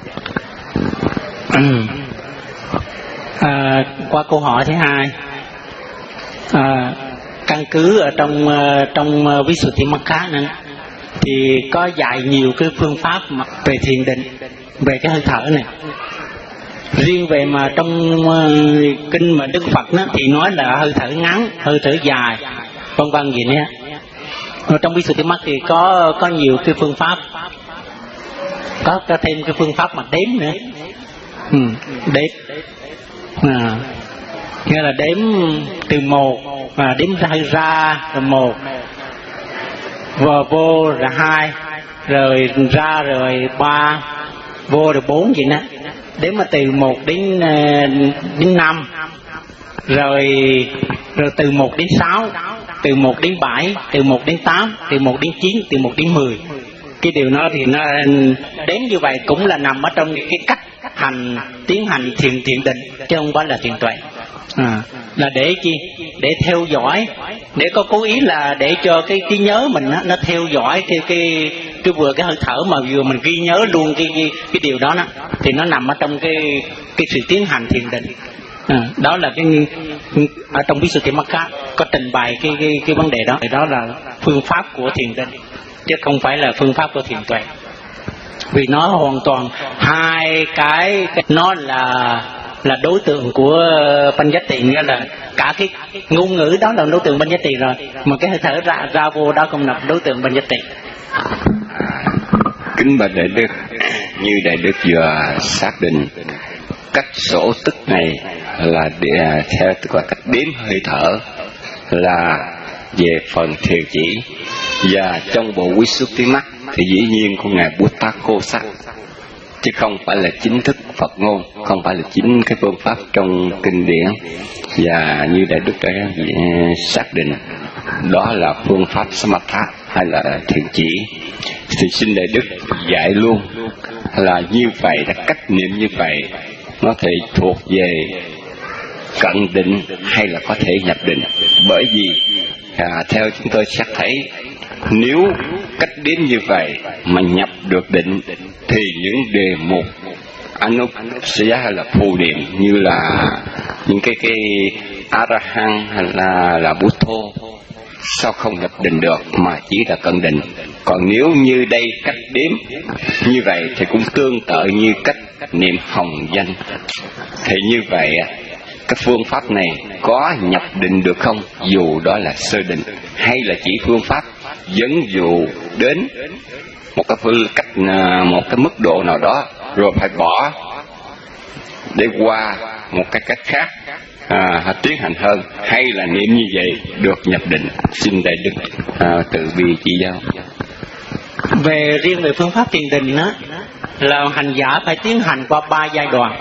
Speaker 2: À, qua câu hỏi thứ hai, à, căn cứ ở trong trong Visuddhimagga này thì có dạy nhiều cái phương pháp về thiền định, về cái hơi thở này. Riêng về mà trong uh, kinh mà Đức Phật đó, thì nói là hơi thở ngắn, hơi thở dài, vân vân gì nữa. Ở trong Visuddhimagga thì có có nhiều cái phương pháp, có có thêm cái phương pháp mà đếm nữa, ừ, đếm, à, nghĩa là đếm từ một, à, đếm ra hơi ra rồi một, vừa vô rồi hai, rồi ra rồi ba, vô rồi bốn gì nữa. Đếm mà từ một đến đến năm, rồi rồi từ một đến sáu, từ một đến bảy, từ một đến tám, từ một đến chín, từ một đến mười. Cái điều đó thì nó đếm như vậy cũng là nằm ở trong cái cách hành tiến hành thiền thiền định, chứ không phải là thiền tuệ. À, là để chi? Để theo dõi, để có cố ý là để cho cái trí nhớ mình á, nó theo dõi cái cái cái vừa cái hơi thở mà vừa mình ghi nhớ luôn cái cái, cái điều đó đó, thì nó nằm ở trong cái cái sự tiến hành thiền định. À, đó là cái ở trong Visuddhimagga có trình bày cái cái cái vấn đề đó. Thì đó là phương pháp của thiền định, chứ không phải là phương pháp của thiền tuệ. Vì nó hoàn toàn hai cái, nó là là đối tượng của Panjati, nghĩa là cả cái ngôn ngữ đó là đối tượng Panjati rồi, mà cái hơi thở ra ra vô đó cũng là đối tượng Panjati.
Speaker 1: Kính bạch Đại Đức, như Đại Đức vừa xác định, cách sổ tức này là để, theo tức là cách đếm hơi thở là về phần thiền chỉ, và trong bộ Quý Xuất Tí Mắt thì dĩ nhiên của ngài Bút Tát Cô Sắc, chứ không phải là chính thức Phật ngôn, không phải là chính cái phương pháp trong kinh điển. Và như Đại Đức đã xác định, đó là phương pháp Samatha hay là thiền chỉ, thì xin Đại Đức dạy luôn là như vậy, là cách niệm như vậy nó thể thuộc về cận định hay là có thể nhập định. Bởi vì à, theo chúng tôi xác thấy, nếu cách đếm như vậy mà nhập được định thì những đề mục Anupsaya hay là phù niệm như là những cái cái Arahant hay là là Buddha sao không nhập định được mà chỉ là cận định. Còn nếu như đây cách đếm như vậy thì cũng tương tự như cách niệm hồng danh. Thì như vậy cái phương pháp này có nhập định được không, dù đó là sơ định, hay là chỉ phương pháp dẫn dụ đến một cái phương cách, một cái mức độ nào đó rồi phải bỏ để qua một cái cách khác à, tiến hành hơn, hay là niệm như vậy được nhập định. Xin Đại Đức à, từ bi chỉ giáo.
Speaker 2: Về riêng về phương pháp thiền định đó, là hành giả phải tiến hành qua ba giai đoạn.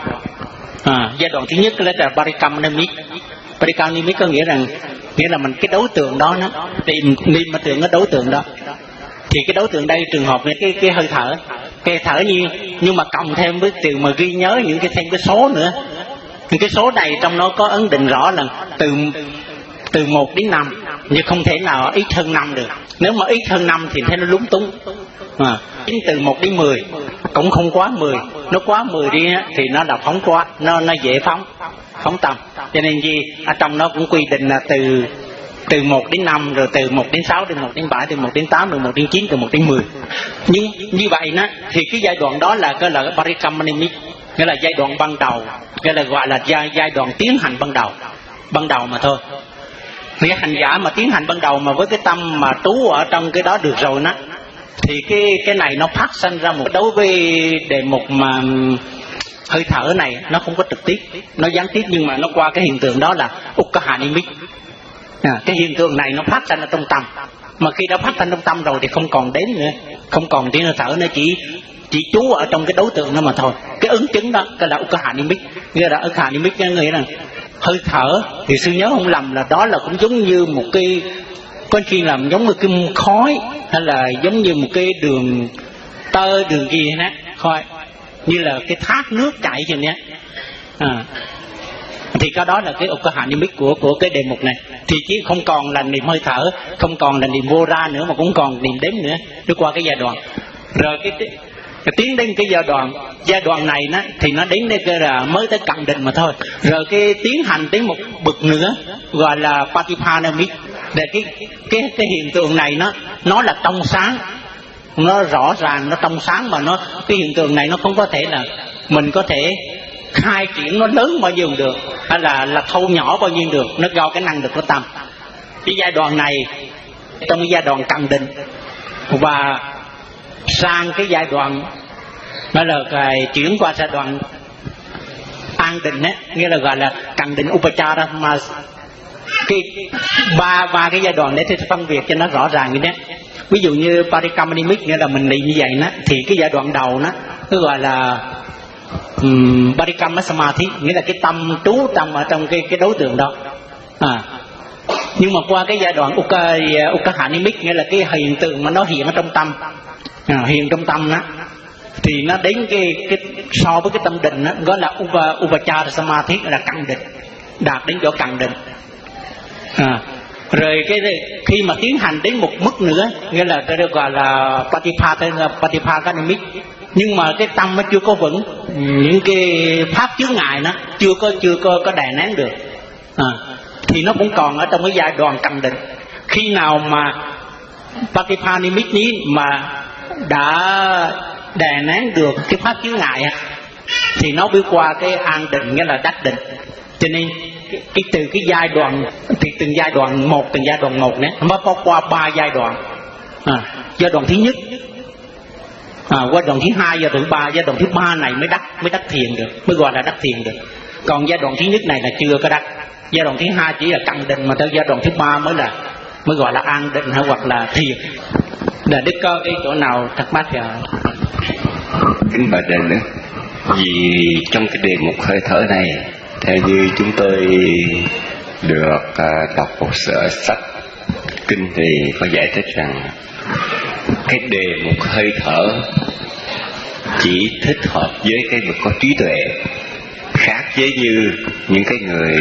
Speaker 2: À, giai đoạn thứ nhất là Parikam Nimic. Parikam Nimic có nghĩa rằng nghĩa là mình cái đối tượng đó nó tìm niệm mà tưởng cái đối tượng đó. Thì cái đối tượng đây trường hợp với cái cái hơi thở, cái thở như nhưng mà cộng thêm với từ mà ghi nhớ những cái thêm cái số nữa. Những cái số này trong nó có ấn định rõ là từ từ một đến năm, nhưng không thể nào ít hơn năm được. Nếu mà ít hơn năm thì thấy nó lúng túng. À, từ một đến mười cũng không quá mười, nó quá mười đi thì nó là phóng quá, nó nó dễ phóng phóng tầm. Cho nên gì ở trong nó cũng quy định là từ từ một đến năm, rồi từ một đến sáu, từ một đến bảy, từ một đến tám, từ một đến chín, từ một đến mười. Nhưng như vậy đó thì cái giai đoạn đó là cái là cái Parikam-nimic, nghĩa là giai đoạn ban đầu, nghĩa là gọi là giai giai đoạn tiến hành ban đầu, ban đầu mà thôi. Nghĩa hành giả mà tiến hành ban đầu mà với cái tâm mà trú ở trong cái đó được rồi đó, thì cái cái này nó phát sinh ra một đối với đề mục mà hơi thở này nó không có trực tiếp, nó gián tiếp, nhưng mà nó qua cái hiện tượng đó là Ukkaha-nimic. À, cái hiện tượng này nó phát sinh ở trong tâm, mà khi đã phát sinh trong tâm rồi thì không còn đến nữa, không còn tiếng hơi thở, nó chỉ chỉ trú ở trong cái đối tượng đó mà thôi. Cái ứng chứng đó cái là Ukkaha-nimic, nghĩa là Ukkaha-nimic nghĩa là hơi thở. Thì sư nhớ không lầm là đó là cũng giống như một cái con chuyên làm giống như cái khói, hay là giống như một cái đường tơ đường gì hết khói, như là cái thác nước chảy vậy nhé. À, thì cái đó là cái Ukkaha-nimic của của cái đề mục này. Thì chỉ không còn là niệm hơi thở, không còn là niệm vô ra nữa, mà cũng còn niệm đếm nữa, đi qua cái giai đoạn. Rồi cái, cái, cái tiến đến cái giai đoạn giai đoạn này nó thì nó đến đây cái là mới tới cận định mà thôi. Rồi cái tiến hành đến một bậc nữa gọi là Patipanamic. Để cái cái cái hiện tượng này nó nó là trong sáng, nó rõ ràng, nó trong sáng, mà nó cái hiện tượng này nó không có thể là mình có thể khai triển nó lớn bao nhiêu được, hay là là thâu nhỏ bao nhiêu được, nó do cái năng lực của tâm. Cái giai đoạn này trong cái giai đoạn cận định và sang cái giai đoạn đó là cái chuyển qua giai đoạn an định ấy, nghĩa là gọi là cận định Upachara, mà cái ba ba cái giai đoạn để thì phân biệt cho nó rõ ràng như thế. Ví dụ như Parikam-nimic nghĩa là mình niệm như vậy đó, thì cái giai đoạn đầu nó nó gọi là um, Parikam-samadhi, nghĩa là cái tâm trú trong ở trong cái cái đối tượng đó. À, nhưng mà qua cái giai đoạn Ukkaha-nimic nghĩa là cái hiện tượng mà nó hiện ở trong tâm, à, hiện trong tâm đó, thì nó đến cái cái so với cái tâm định đó, gọi là Upachara Samadhi, là cận định, đạt đến chỗ cận định. À, rồi cái khi mà tiến hành đến một mức nữa, nghĩa là cái được gọi là Patipanamic, nhưng mà cái tâm nó chưa có vững, những cái pháp chướng ngại nó chưa có chưa có có đè nén được, à, thì nó cũng còn ở trong cái giai đoạn cận định. Khi nào mà Patipanamic mà đã đè nén được cái pháp chướng ngại thì nó bước qua cái an định, nghĩa là đắc định. Cho nên cái, cái từ cái giai đoạn thì từng giai đoạn một, từng giai đoạn một nữa nó có qua ba giai đoạn. À, giai đoạn thứ nhất à, qua đoạn thứ hai giai đoạn thứ ba, giai đoạn thứ ba này mới đắc mới đắc thiền được, mới gọi là đắc thiền được. Còn giai đoạn thứ nhất này là chưa có đắc, giai đoạn thứ hai chỉ là căn định, mà tới giai đoạn thứ ba mới là mới gọi là an định hay hoặc là thiền. Là Đức có cái chỗ nào thắc mắc à?
Speaker 1: Kính bạch Đại Đức, vì trong cái đề mục hơi thở này, theo như chúng tôi được uh, đọc một sở sách kinh thì có giải thích rằng cái đề mục hơi thở chỉ thích hợp với cái vực có trí tuệ, khác với như những cái người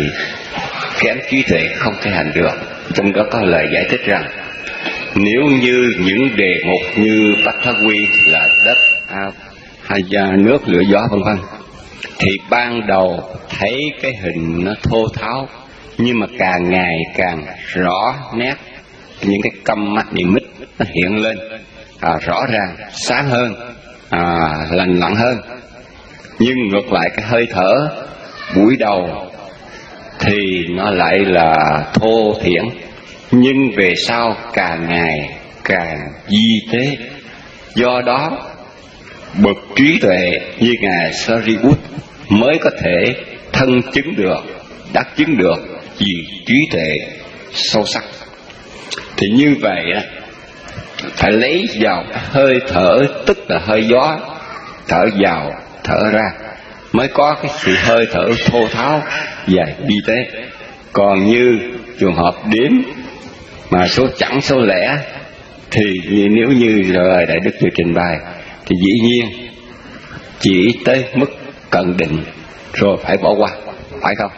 Speaker 1: kém trí tuệ không thể hành được. Trong đó có lời giải thích rằng nếu như những đề mục như Bát Thá Quy là đất, ao, hay nước, lửa, gió vân vân, thì ban đầu thấy cái hình nó thô tháo, nhưng mà càng ngày càng rõ nét, những cái câm mắt niệm mít nó hiện lên à, rõ ràng, sáng hơn, à, lành lặn hơn. Nhưng ngược lại cái hơi thở buổi đầu thì nó lại là thô thiển, nhưng về sau càng ngày càng di tế. Do đó bậc trí tuệ như ngài Sariput mới có thể thân chứng được, đắc chứng được vì trí tuệ sâu sắc. Thì như vậy phải lấy vào hơi thở, tức là hơi gió, thở vào thở ra, mới có cái sự hơi thở thô tháo và vi tế. Còn như trường hợp đếm mà số chẵn số lẻ thì nếu như lời Đại Đức vừa trình bày thì dĩ nhiên chỉ tới mức cận định rồi phải bỏ qua, phải không?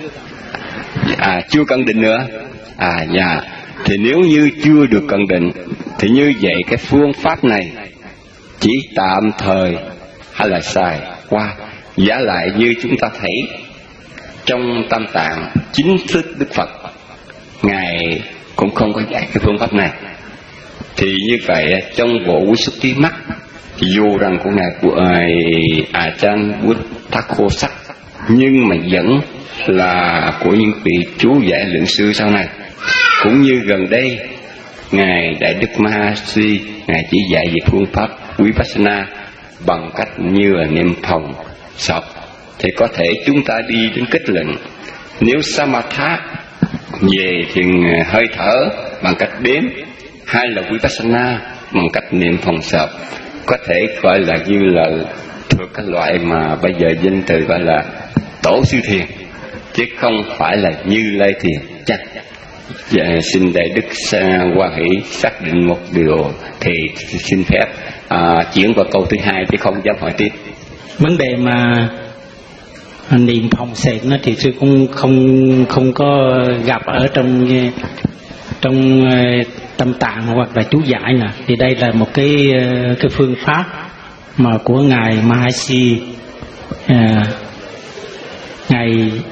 Speaker 1: À, chưa cận định nữa. À, dạ. Thì nếu như chưa được cận định thì như vậy cái phương pháp này chỉ tạm thời hay là xài qua. Giả lại như chúng ta thấy trong Tam Tạng chính thức Đức Phật ngài cũng không có dạy cái phương pháp này. Thì như vậy trong bộ Quý Xúc Trí Mắt thì dù rằng của ngài của à Chan Bút Thác Khô Sắc, nhưng mà vẫn là của những vị chú giải lượng sư sau này. Cũng như gần đây ngài Đại Đức Mahasi ngài chỉ dạy về phương pháp Vipassana bằng cách như là niệm phòng sọc. Thì có thể chúng ta đi đến kết luận nếu Samatha về thiền hơi thở bằng cách đếm, hay là Vipassana bằng cách niệm phòng sọc, có thể gọi là như là thuộc các loại mà bây giờ danh từ gọi là tổ sư thiền, chứ không phải là Như Lai thiền. Chắc dạ, xin Đại Đức Hoa Hỷ xác định một điều thì xin phép à, chuyển qua câu thứ hai chứ không dám hỏi tiếp.
Speaker 2: Vấn đề mà niệm phòng sệt nó thì sư cũng không không có gặp ở trong trong Tâm Tạng hoặc là chú giải nè. Thì đây là một cái cái phương pháp mà của ngài Mahasi à, ngài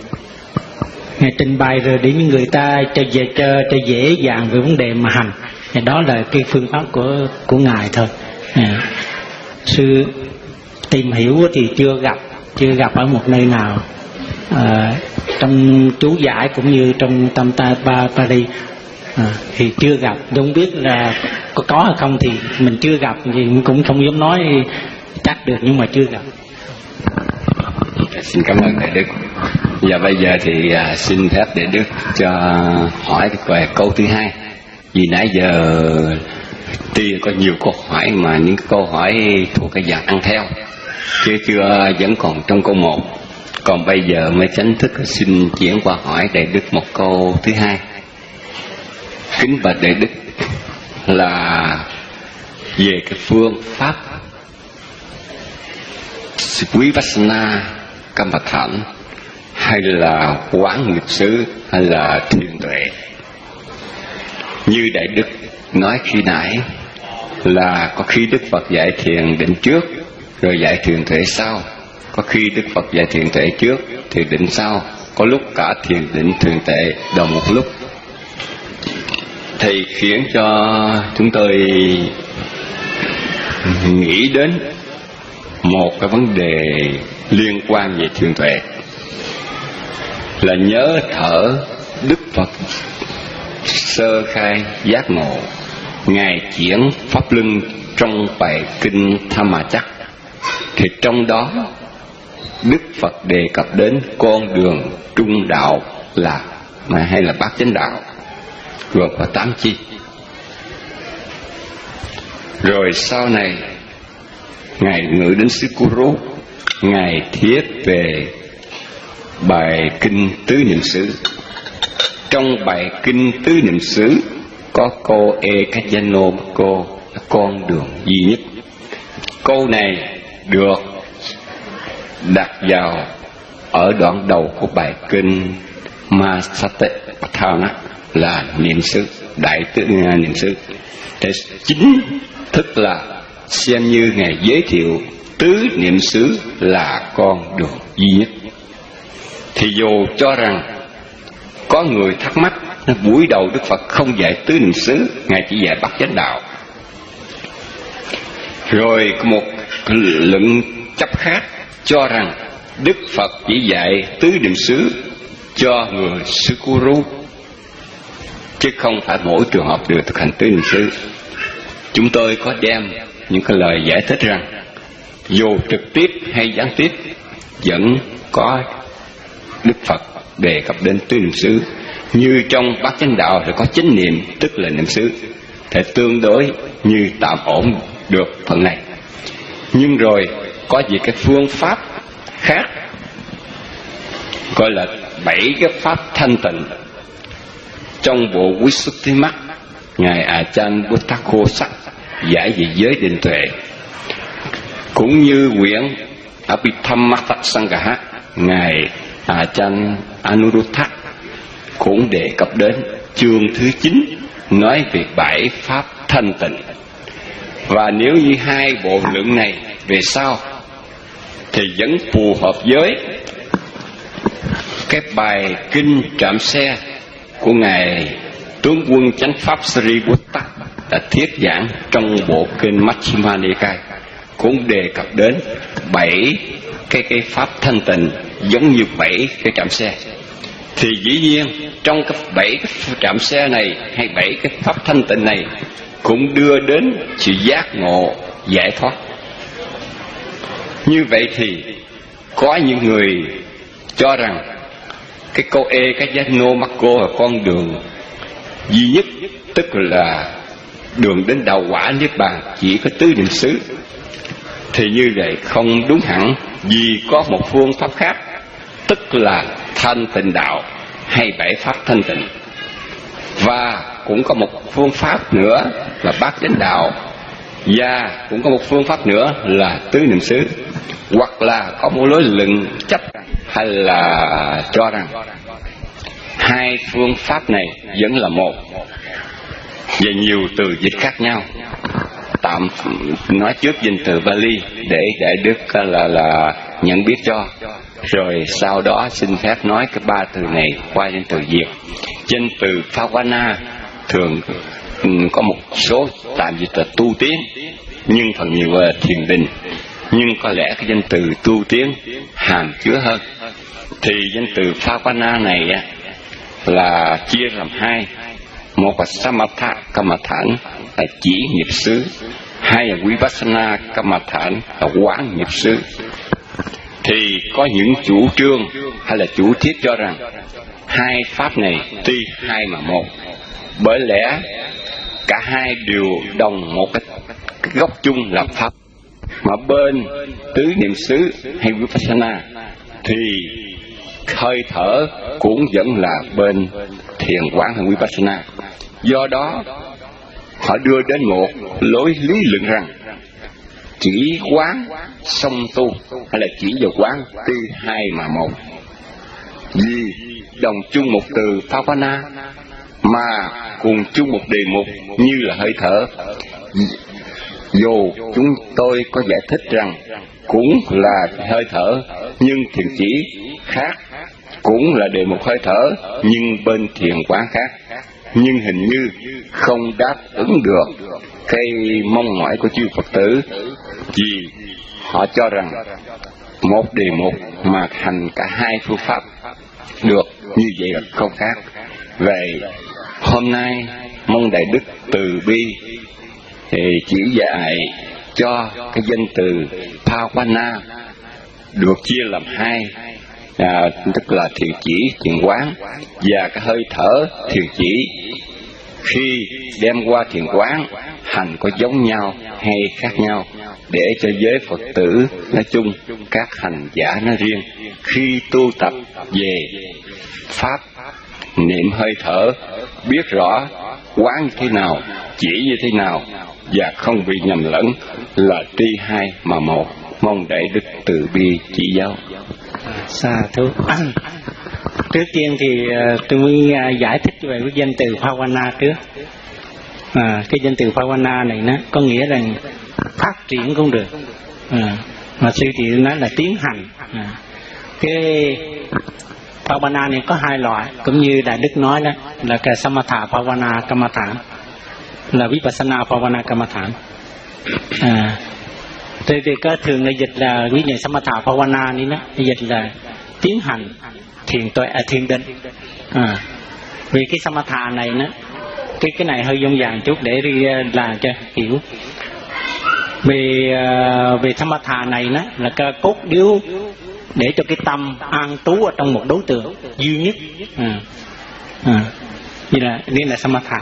Speaker 2: ngài trình bày rồi để những người ta cho về cho cho dễ dàng về vấn đề mà hành. Thì đó là cái phương pháp của của ngài thôi. À, sư tìm hiểu thì chưa gặp chưa gặp ở một nơi nào à, trong chú giải cũng như trong Tâm Ta Ba Pali à, thì chưa gặp. Không biết là có có hay không thì mình chưa gặp thì cũng không dám nói chắc được, nhưng mà chưa gặp.
Speaker 1: Xin cảm ơn Đại Đức. Và bây giờ thì à, xin phép Đại Đức cho hỏi về câu thứ hai. Vì nãy giờ tuy có nhiều câu hỏi mà những câu hỏi thuộc cái dạng ăn theo, chứ chưa vẫn còn trong câu một. Còn bây giờ mới chính thức xin chuyển qua hỏi Đại Đức một câu thứ hai. Kính bạch Đại Đức, là về cái phương pháp Vipassana Kammatthana hay là quán nghiệp xứ hay là thiền tuệ, như Đại Đức nói khi nãy là có khi Đức Phật dạy thiền định trước rồi dạy thiền tuệ sau, có khi Đức Phật dạy thiền tuệ trước thiền định sau, có lúc cả thiền định thiền tuệ đồng một lúc. Thì khiến cho chúng tôi nghĩ đến một cái vấn đề liên quan về thiền tuệ, là nhớ thở Đức Phật sơ khai giác ngộ, ngài chuyển pháp luân trong bài kinh Thamma Chắc, thì trong đó Đức Phật đề cập đến con đường trung đạo là mà hay là bát chánh đạo, gồm có tám chi. Rồi sau này ngài ngự đến xứ Kuru, ngài thiết về bài kinh Tứ Niệm xứ. Trong bài kinh Tứ Niệm xứ có câu Ekajano Bhakko, con đường duy nhất. Câu này được đặt vào ở đoạn đầu của bài kinh Masatthana là niệm xứ, đại tứ niệm xứ. Để chính thức là xem như ngài giới thiệu tứ niệm xứ là con đường duy nhất. Thì dù cho rằng có người thắc mắc, buổi đầu Đức Phật không dạy tứ niệm xứ, ngài chỉ dạy bát chánh đạo. Rồi một luận chấp khác cho rằng Đức Phật chỉ dạy tứ niệm xứ cho người xứ Kuru, chứ không phải mỗi trường hợp đều thực hành tứ niệm xứ. Chúng tôi có đem những cái lời giải thích rằng dù trực tiếp hay gián tiếp vẫn có Đức Phật đề cập đến tứ niệm xứ. Như trong bát chánh đạo thì có chánh niệm, tức là niệm xứ, thì tương đối như tạm ổn được phần này. Nhưng rồi có gì cái phương pháp khác, gọi là bảy cái pháp thanh tịnh. Trong bộ Visuddhimagga, ngài Ajahn Buddhaghosa giải về giới định tuệ, cũng như quyển Abhidhammasaṅgaha, ngài Ajahn Anuruddha cũng đề cập đến chương thứ chín, nói về bảy pháp thanh tịnh. Và nếu như hai bộ luận này về sau thì vẫn phù hợp với cái bài kinh Trạm Xe của ngài tướng quân chánh pháp Sariputta đã thiết giảng trong bộ kinh Majjhima Nikaya, cũng đề cập đến bảy cái cái pháp thanh tịnh giống như bảy cái trạm xe. Thì dĩ nhiên trong cái bảy cái trạm xe này hay bảy cái pháp thanh tịnh này cũng đưa đến sự giác ngộ giải thoát. Như vậy thì có những người cho rằng cái câu Ekajano Bhakko là con đường duy nhất, tức là đường đến đạo quả niết bàn chỉ có tứ niệm xứ. Thì như vậy không đúng hẳn, vì có một phương pháp khác, tức là thanh tịnh đạo hay bảy pháp thanh tịnh. Và cũng có một phương pháp nữa là bát chánh đạo, và cũng có một phương pháp nữa là tứ niệm xứ. Hoặc là có một lối luận chấp hay là cho rằng hai phương pháp này vẫn là một, về nhiều từ dịch khác nhau. Tạm nói trước danh từ Bali để để Đức là là nhận biết cho, rồi sau đó xin phép nói cái ba từ này qua danh từ Việt. Danh từ Phavana thường có một số tạm dịch là tu tiến, nhưng phần nhiều là thiền định. Nhưng có lẽ cái danh từ tu tiến hàm chứa hơn. Thì danh từ Phavana này là chia làm hai. Một là Samatha Kammathản là chỉ nghiệp xứ, hai là Vipassana Kammathản là quán nghiệp xứ. Thì có những chủ trương hay là chủ thuyết cho rằng hai pháp này tuy hai mà một, bởi lẽ cả hai đều đồng một cái, cái gốc chung là pháp. Mà bên tứ niệm xứ hay Vipassana thì hơi thở cũng vẫn là bên thiền quán hay Vipassana. Do đó họ đưa đến một lối lý luận rằng chỉ quán song tu hay là chỉ vào quán tuy hai mà một, vì đồng chung một từ Phavana mà cùng chung một đề mục như là hơi thở. Dù chúng tôi có giải thích rằng cũng là hơi thở, nhưng thiền chỉ khác, cũng là đề mục hơi thở, nhưng bên thiền quán khác, nhưng hình như không đáp ứng được cái mong mỏi của chư Phật tử, vì họ cho rằng một đề mục mà thành cả hai phương pháp được, như vậy là không khác. Vậy hôm nay mong Đại Đức từ bi thì chỉ dạy cho cái danh từ Bhavana được chia làm hai, à, tức là thiền chỉ, thiền quán, và cái hơi thở thiền chỉ. Khi đem qua thiền quán, hành có giống nhau hay khác nhau, để cho giới Phật tử nói chung, các hành giả nói riêng, khi tu tập về pháp niệm hơi thở, biết rõ quán như thế nào, chỉ như thế nào, và không bị nhầm lẫn, là tri hai mà một. Mong đại đức từ bi chỉ giáo.
Speaker 2: Sa thú. Trước tiên thì tôi muốn giải thích về cái danh từ Bhavana trước. À, cái danh từ Bhavana này nó có nghĩa là phát triển cũng được, à, mà sư chị nói là tiến hành. À, cái Bhavana này có hai loại, cũng như đại đức nói đó, là cái Samatha Bhavana Kammatthana, là Vipassana Bhavana Kammatthana. À, thì, thì có thường là dịch là ví dụ Samatha Bhavana này đó, dịch là tiến hành thiền tuệ, à, thiền định. À, vì cái Samatha này nó cái cái này hơi dông dàng chút để đi làm cho hiểu. Về về Samatha này nó là cái cốt yếu để cho cái tâm an trú ở trong một đối tượng duy nhất. À, à, như là đây là Samatha.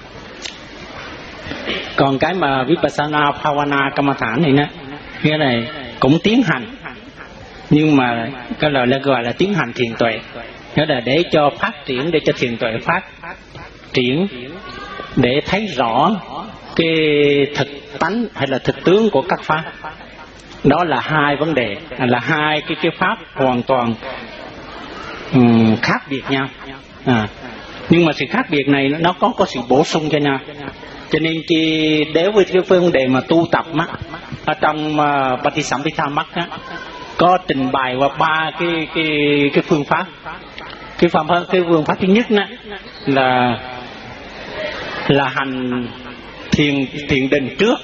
Speaker 2: Còn cái mà Vipassana Bhavana Kammatthana này nó nghĩa là cũng tiến hành, nhưng mà cái lời là gọi là tiến hành thiền tuệ, nghĩa là để cho phát triển, để cho thiền tuệ phát triển, để thấy rõ cái thực tánh hay là thực tướng của các pháp. Đó là hai vấn đề, là hai cái cái pháp hoàn toàn um, khác biệt nhau. À, nhưng mà sự khác biệt này nó có có sự bổ sung cho nhau. Cho nên khi đối với cái vấn đề mà tu tập á, ở trong uh, Patisampithammakka có trình bày qua ba cái cái cái phương pháp. Cái phương pháp cái phương pháp thứ nhất đó là là hành thiền thiền định trước,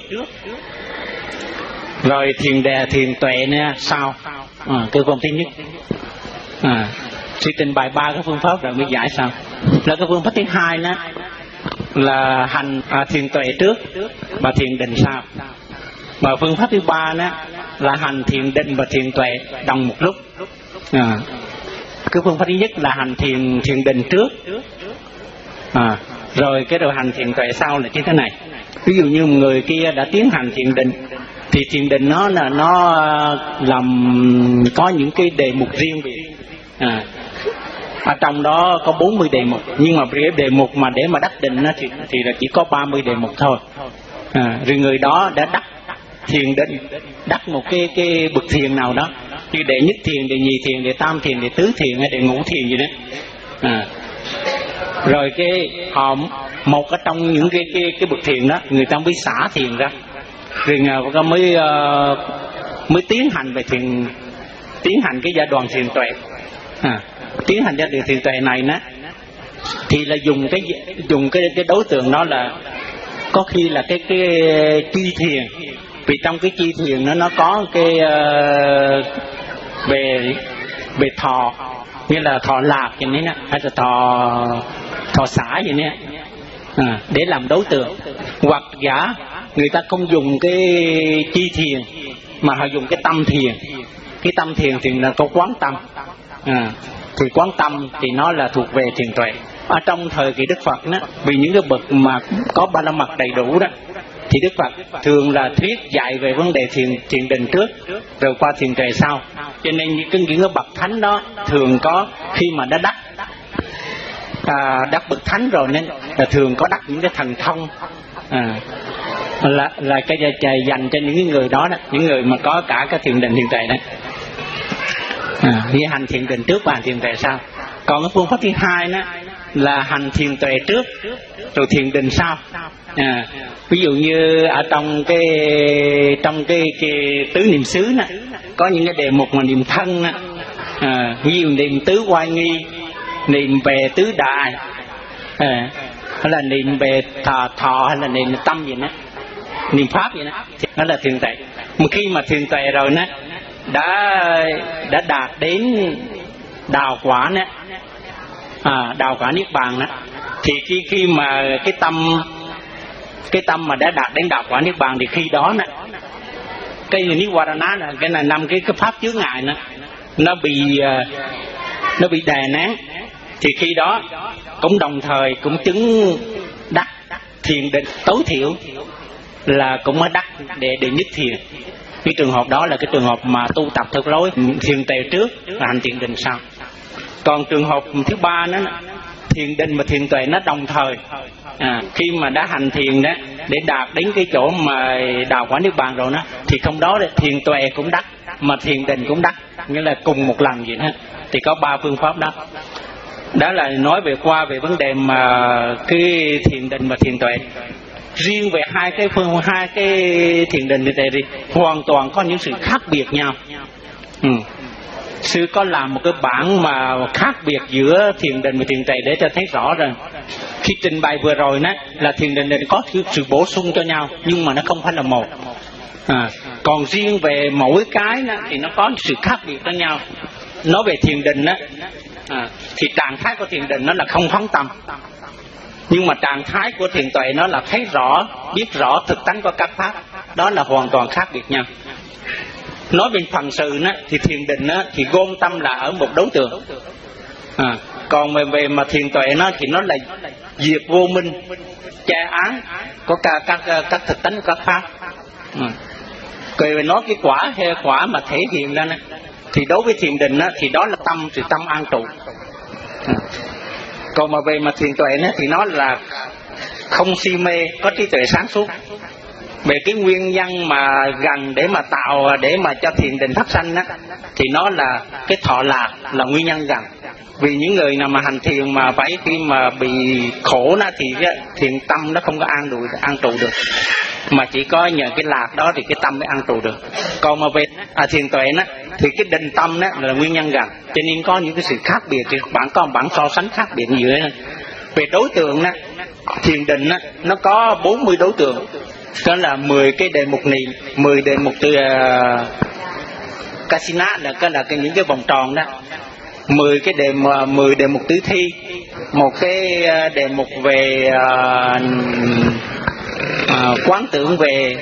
Speaker 2: rồi thiền đề thiền tuệ nè sau. À, cái phương pháp thứ nhất. À, sự trình bày ba cái phương pháp rồi mới giải sau. Là cái phương pháp thứ hai đó là hành à, thiền tuệ trước và thiền định sau. Và phương pháp thứ ba đó là hành thiền định và thiền tuệ đồng một lúc. À, cái phương pháp thứ nhất là hành thiền thiền định trước, à, rồi cái đầu hành thiền tuệ sau là như thế này. Ví dụ như một người kia đã tiến hành thiền định, thì thiền định nó là nó làm có những cái đề mục riêng biệt. À, ở trong đó có bốn mươi đề mục, nhưng mà đề mục mà để mà đắc định thì, thì là chỉ có ba mươi đề mục thôi. À, rồi người đó đã đắc thiền định, đắc một cái cái bậc thiền nào đó, như đệ nhất thiền, đệ nhị thiền, đệ tam thiền, đệ tứ thiền hay đệ ngũ thiền gì đó. À, rồi cái họ một ở trong những cái cái cái bậc thiền đó, người ta mới xả thiền ra, rồi người ta mới uh, mới tiến hành về thiền, tiến hành cái giai đoạn thiền tuệ. À, tiến hành giai đoạn thiền tuệ này đó thì là dùng cái dùng cái cái đối tượng đó là có khi là cái cái chi thiền, vì trong cái chi thiền nó nó có cái uh, về về thọ, như là thọ lạc vậy đấy, hay là thọ thọ xả vậy nè. À, để làm đối tượng. Hoặc giả người ta không dùng cái chi thiền mà họ dùng cái tâm thiền. Cái tâm thiền thì là có quán tâm. À, thì quán tâm thì nó là thuộc về thiền tuệ. Ở trong thời kỳ Đức Phật đó, vì những cái bậc mà có ba la mật đầy đủ đó, thì Đức Phật thường là thuyết dạy về vấn đề thiền thiền định trước, rồi qua thiền tuệ sau. Cho nên những cái, những cái bậc thánh đó thường có khi mà đã đắc à, đắc bậc thánh rồi nên là thường có đắc những cái thần thông. À, là là cái dạy dành cho những người đó đó, những người mà có cả cái thiền định thiền tuệ đó. À, như hành thiền định trước và hành thiền tuệ sau. Còn cái phương pháp thứ hai đó là hành thiền tuệ trước rồi thiền định sau. À, ví dụ như ở trong cái trong cái, cái tứ niệm xứ đó, có những cái đề mục mà niệm thân đó. À, ví dụ niệm tứ oai nghi, niệm về tứ đại, à, hay là niệm về thọ thọ hay là niệm tâm gì đó, niệm pháp vậy đó, đó là thiền tuệ. Một khi mà thiền tuệ rồi đó đã đã đạt đến đào quả đó, à, đào quả niết bàn đó, thì khi khi mà cái tâm Cái tâm mà đã đạt đến đạo quả niết bàn thì khi đó nè, cái Nivarana là cái là năm cái cái pháp chướng ngại nè, nó bị nó bị đè nén, thì khi đó cũng đồng thời cũng chứng đắc thiền định tối thiểu là cũng mới đắc để để nhất thiền. Cái trường hợp đó là cái trường hợp mà tu tập theo lối thiền tề trước và hành thiền định sau. Còn trường hợp thứ ba nó thiền định và thiền tuệ nó đồng thời. À, khi mà đã hành thiền đó để đạt đến cái chỗ mà đạo quả niết bàn rồi đó, thì không đó thiền tuệ cũng đắc mà thiền định cũng đắc, nghĩa là cùng một lần vậy đó. Thì có ba phương pháp đó. Đó là nói về qua về vấn đề mà cái thiền định và thiền tuệ. Riêng về hai cái phương hai cái thiền định thì, thì hoàn toàn có những sự khác biệt nhau. Ừ. Sư có làm một cái bảng mà khác biệt giữa thiền định và thiền tuệ để cho thấy rõ rằng khi trình bày vừa rồi đó là thiền định định có sự bổ sung cho nhau, nhưng mà nó không phải là một. À, còn riêng về mỗi cái đó, thì nó có sự khác biệt với nhau. Nói về thiền định đó, à, thì trạng thái của thiền định nó là không phóng tâm, nhưng mà trạng thái của thiền tuệ nó là thấy rõ, biết rõ thực tánh của các pháp, đó là hoàn toàn khác biệt nhau. Nói về phần sự đó, thì thiền định đó, thì gom tâm là ở một đối tượng, à, còn về, về mà thiền tuệ nó thì nó là diệt vô minh, che án có các các các thực tánh của các pháp. À. Rồi nói cái quả hay quả mà thể hiện ra này, thì đối với thiền định đó, thì đó là tâm, sự tâm an trụ. À. Còn mà về mà thiền tuệ đó, thì nó là không si mê, có trí tuệ sáng suốt. Về cái nguyên nhân mà gần để mà tạo, để mà cho thiền định phát sanh á, thì nó là cái thọ lạc là nguyên nhân gần. Vì những người nào mà hành thiền mà phải khi mà bị khổ đó, thì cái thiền tâm nó không có an trụ, an trụ được, mà chỉ có nhờ cái lạc đó thì cái tâm mới an trụ được. Còn mà về à, thiền tuệ đó, thì cái định tâm đó là nguyên nhân gần, cho nên có những cái sự khác biệt. Thì bạn có một bản so sánh khác biệt giữa này. Về đối tượng đó, thiền định đó, nó có bốn mươi đối tượng. Đó là mười cái đề mục niệm, mười đề mục từ uh, Kasina là cái là cái những cái vòng tròn đó, mười cái đề mười đề mục tứ thi, một cái đề mục về uh, uh, quán tưởng về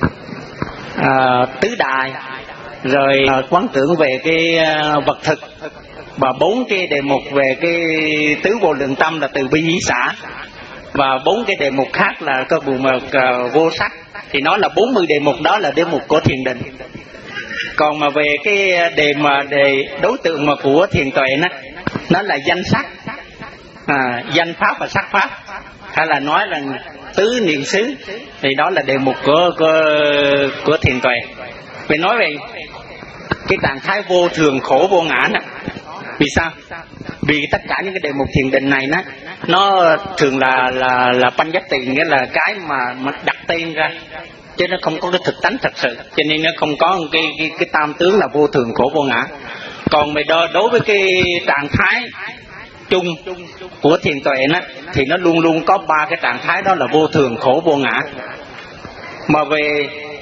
Speaker 2: uh, tứ đại, rồi uh, quán tưởng về cái uh, vật thực, và bốn cái đề mục về cái tứ vô lượng tâm là từ bi hỷ xả, và bốn cái đề mục khác là có buồn mà uh, vô sắc. Thì nó là bốn mươi đề mục, đó là đề mục của thiền định. Còn mà về cái đề mà đề đối tượng mà của thiền tuệ nó nó là danh sắc, à, danh pháp và sắc pháp, hay là nói là tứ niệm xứ, thì đó là đề mục của của, của thiền tuệ. Về nói về cái trạng thái vô thường khổ vô ngã đó. Vì sao? Vì tất cả những cái đề mục thiền định này nó nó thường là là là banh giác tỳ, nghĩa là cái mà mà đặt tên ra, chứ nó không có cái thực tánh thật sự, cho nên nó không có cái cái, cái tam tướng là vô thường khổ vô ngã. Còn về đó, đối với cái trạng thái chung của thiền tuệ nó thì nó luôn luôn có ba cái trạng thái, đó là vô thường khổ vô ngã. Mà về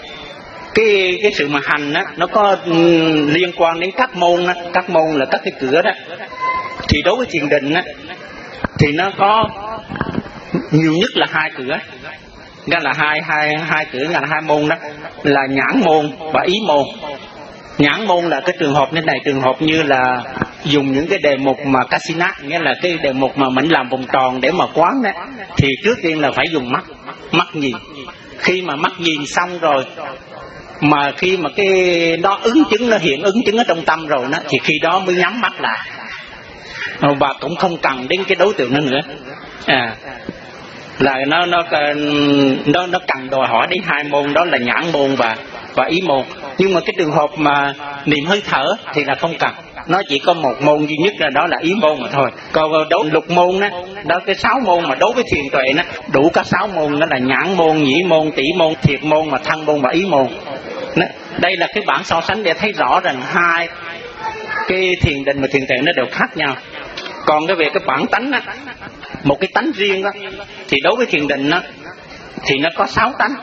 Speaker 2: cái cái sự mà hành á, nó có um, liên quan đến các môn á, các môn là các cái cửa đó. Thì đối với thiền định á, thì nó có nhiều nhất là hai cửa, đó là hai hai hai cửa, là hai môn đó, là nhãn môn và ý môn. Nhãn môn là cái trường hợp như này, trường hợp như là dùng những cái đề mục mà Kasina, nghĩa là cái đề mục mà mình làm vòng tròn để mà quán đó, thì trước tiên là phải dùng mắt, mắt nhìn. Khi mà mắt nhìn xong rồi, mà khi mà cái đó ứng chứng, nó hiện ứng chứng ở trong tâm rồi đó, thì khi đó mới nhắm mắt lại, và cũng không cần đến cái đối tượng đó nữa. À, là nó nó nó nó cần đòi hỏi đến hai môn, đó là nhãn môn và và ý môn. Nhưng mà cái trường hợp mà niệm hơi thở thì là không cần, nó chỉ có một môn duy nhất, là đó là ý môn mà thôi. Còn đối lục môn đó, đó cái sáu môn mà đối với thiền tuệ nó đủ cả sáu môn, đó là nhãn môn, nhĩ môn, tỷ môn, thiệt môn, mà thân môn và ý môn. Đó, đây là cái bảng so sánh để thấy rõ rằng hai cái thiền định và thiền tuệ nó đều khác nhau. Còn cái về cái bản tánh á, một cái tánh riêng đó, thì đối với thiền định đó, thì nó có sáu tánh,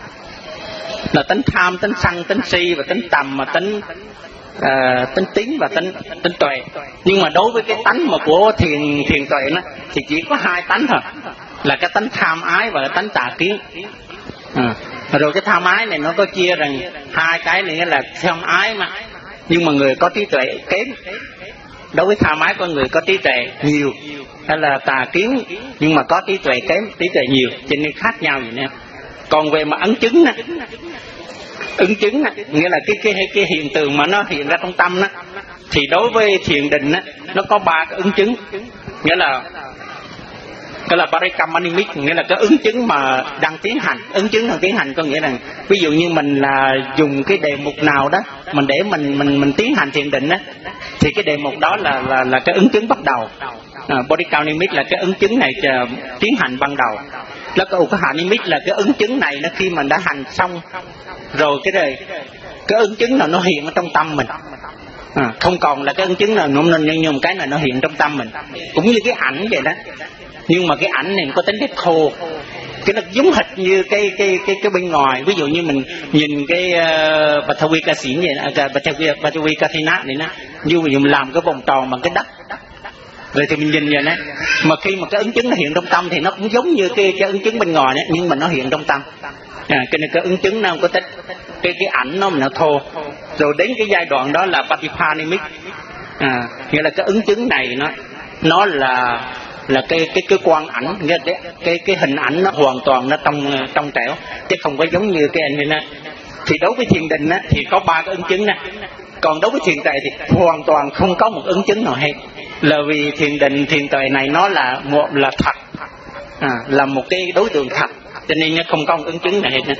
Speaker 2: là tánh tham, tánh sân, tánh si và tánh tầm, mà tánh uh, tánh tín và tánh tánh tuệ. Nhưng mà đối với cái tánh mà của thiền thiền tuệ nó thì chỉ có hai tánh thôi, là cái tánh tham ái và cái tánh tà kiến. À, rồi cái tham ái này nó có chia rằng hai cái này là tham ái mà, nhưng mà người có trí tuệ kém. Đối với tham ái con người có trí tuệ nhiều, hay là tà kiến nhưng mà có trí tuệ kém, trí tuệ nhiều, cho nên khác nhau vậy nè. Còn về mà ấn chứng á, ứng chứng á, nghĩa là cái cái cái hiện tượng mà nó hiện ra trong tâm á, thì đối với thiền định á, nó có ba cái ứng chứng, nghĩa là cái là Parikammanimic, nghĩa là cái ứng chứng mà đang tiến hành. Ứng chứng đang tiến hành có nghĩa là ví dụ như mình là dùng cái đề mục nào đó mình để mình mình mình tiến hành thiền định á, thì cái đề mục đó là là là cái ứng chứng bắt đầu. À, Parikammanimic là cái ứng chứng này chờ, tiến hành ban đầu.แล้วcái Ukhahanimic là cái ứng chứng này nó khi mình đã hành xong rồi, cái này cái ứng chứng nào nó hiện ở trong tâm mình. À, không còn là cái ứng chứng nào nhưng nhưng một cái này nó hiện trong tâm mình, cũng như cái ảnh vậy đó. Nhưng mà cái ảnh này có tính chất thô, cái nó giống hệt như cái cái cái cái bên ngoài. Ví dụ như mình nhìn cái uh, Batavi ca sĩ vậy, uh, Batavi Batavi Kathina này nó, như mình làm cái vòng tròn bằng cái đất, rồi thì mình nhìn vậy đó. Mà khi mà cái ứng chứng nó hiện trong tâm thì nó cũng giống như cái cái ứng chứng bên ngoài đó, nhưng mà nó hiện trong tâm. À, cái này cái ứng chứng nó không có tích, cái cái ảnh nó mình nó thô. Rồi đến cái giai đoạn đó là Patipanimic, à, nghĩa là cái ứng chứng này nó nó là là cái cái cái quang ảnh, nghĩa là cái cái cái hình ảnh nó hoàn toàn nó trong trong trẻo, chứ không có giống như cái anh này. Thì đối với thiền định á, thì có ba cái ứng chứng này. Còn đối với thiền tuệ thì hoàn toàn không có một ứng chứng nào hết, là vì thiền định thiền tuệ này nó là một là thật, à, là một cái đối tượng thật, cho nên nó không có một ứng chứng nào hết nữa.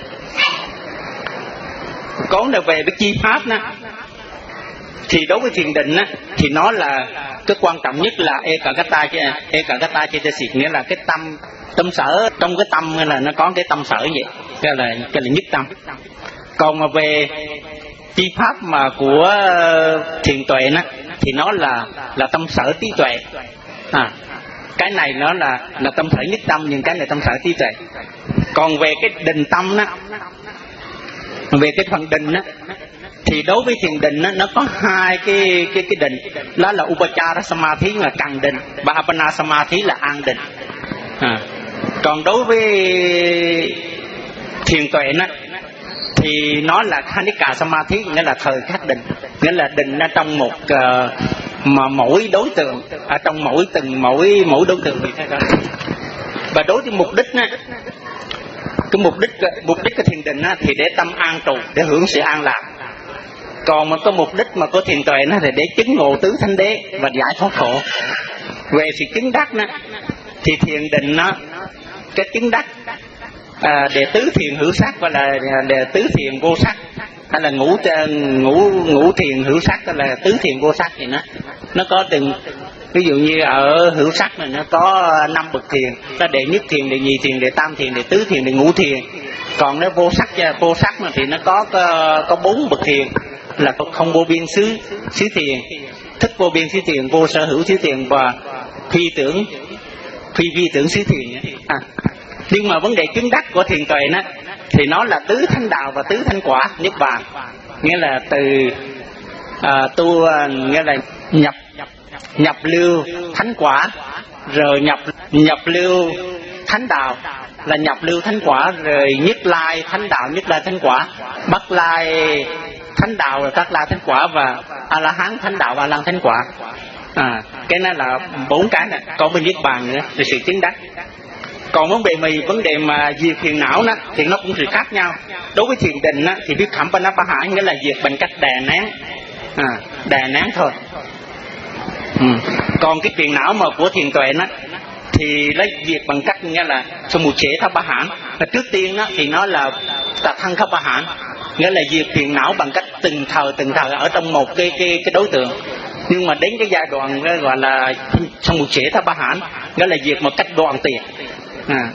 Speaker 2: Còn là về cái chi pháp đó, thì đối với thiền định á, thì nó là cái quan trọng nhất là ekagata ekagata cetasik, nghĩa là cái tâm tâm sở trong cái tâm, là nó có cái tâm sở vậy, cái là cái là nhất tâm. Còn mà về chi pháp mà của thiền tuệ đó, thì nó là là tâm sở trí tuệ. À, cái này nó là là tâm sở nhất tâm, nhưng cái này tâm sở trí tuệ. Còn về cái định tâm đó, về cái phần định đó, thì đối với thiền định đó, nó có hai cái cái cái định, đó là Upachara Samadhi là cần định, và Appana Samadhi là an định. À, còn đối với thiền tuệ đó, thì nó là Khanika Samadhi, nghĩa là thời khắc định, nghĩa là định ở trong một uh, mà mỗi đối tượng, ở trong mỗi từng mỗi mỗi đối tượng thì thế đó. Và đối với mục đích đó, cái mục đích mục đích của thiền định đó, thì để tâm an trụ, để hưởng sự an lạc. Còn mà có mục đích mà có thiền tuệ nó thì để chứng ngộ tứ thánh đế và giải thoát khổ. Về sự chứng đắc đó, thì thiền định nó cái chứng đắc à, để tứ thiền hữu sắc và là để tứ thiền vô sắc, hay là ngũ ngũ ngũ thiền hữu sắc, hay là tứ thiền vô sắc, thì nó nó có từng, ví dụ như ở hữu sắc này nó có năm bậc thiền, nó đệ nhất thiền, đệ nhị thiền, đệ tam thiền, đệ tứ thiền, đệ ngũ thiền. Còn nó vô sắc vô sắc mà thì nó có có, có bốn bậc thiền, là không vô biên xứ xứ thiền, thức vô biên xứ thiền, vô sở hữu xứ thiền và phi tưởng phi vi tưởng xứ thiền. À, nhưng mà vấn đề chứng đắc của thiền tuệ nó thì nó là tứ thánh đạo và tứ thánh quả niết bàn, nghĩa là từ à, tu nghĩa là nhập nhập lưu thánh quả, rồi nhập nhập lưu thánh đạo là nhập lưu thánh quả, rồi nhất lai thánh đạo, nhất lai thánh quả, bắc lai thánh đạo, rồi các la thánh quả, và a la hán thánh đạo và a la thánh quả. À, cái này là bốn cái này. Còn bên niết bàn nữa là sự chứng đắc. Còn vấn đề mà vấn đề mà diệt phiền não đó thì nó cũng sự khác nhau. Đối với thiền định đó, thì biết khẩm panappaha nghĩa là diệt bằng cách đè nén, à, đè nén thôi. Ừ. Còn cái phiền não mà của thiền tuệ đó thì lấy diệt bằng cách nghĩa là samuche thabahán. Là trước tiên đó thì nó là tathang thabahán, nghĩa là diệt phiền não bằng cách từng thời từng thời ở trong một cái cái cái đối tượng. Nhưng mà đến cái giai đoạn gọi là samuche thabahán, nghĩa là diệt một cách đoạn tuyệt. À.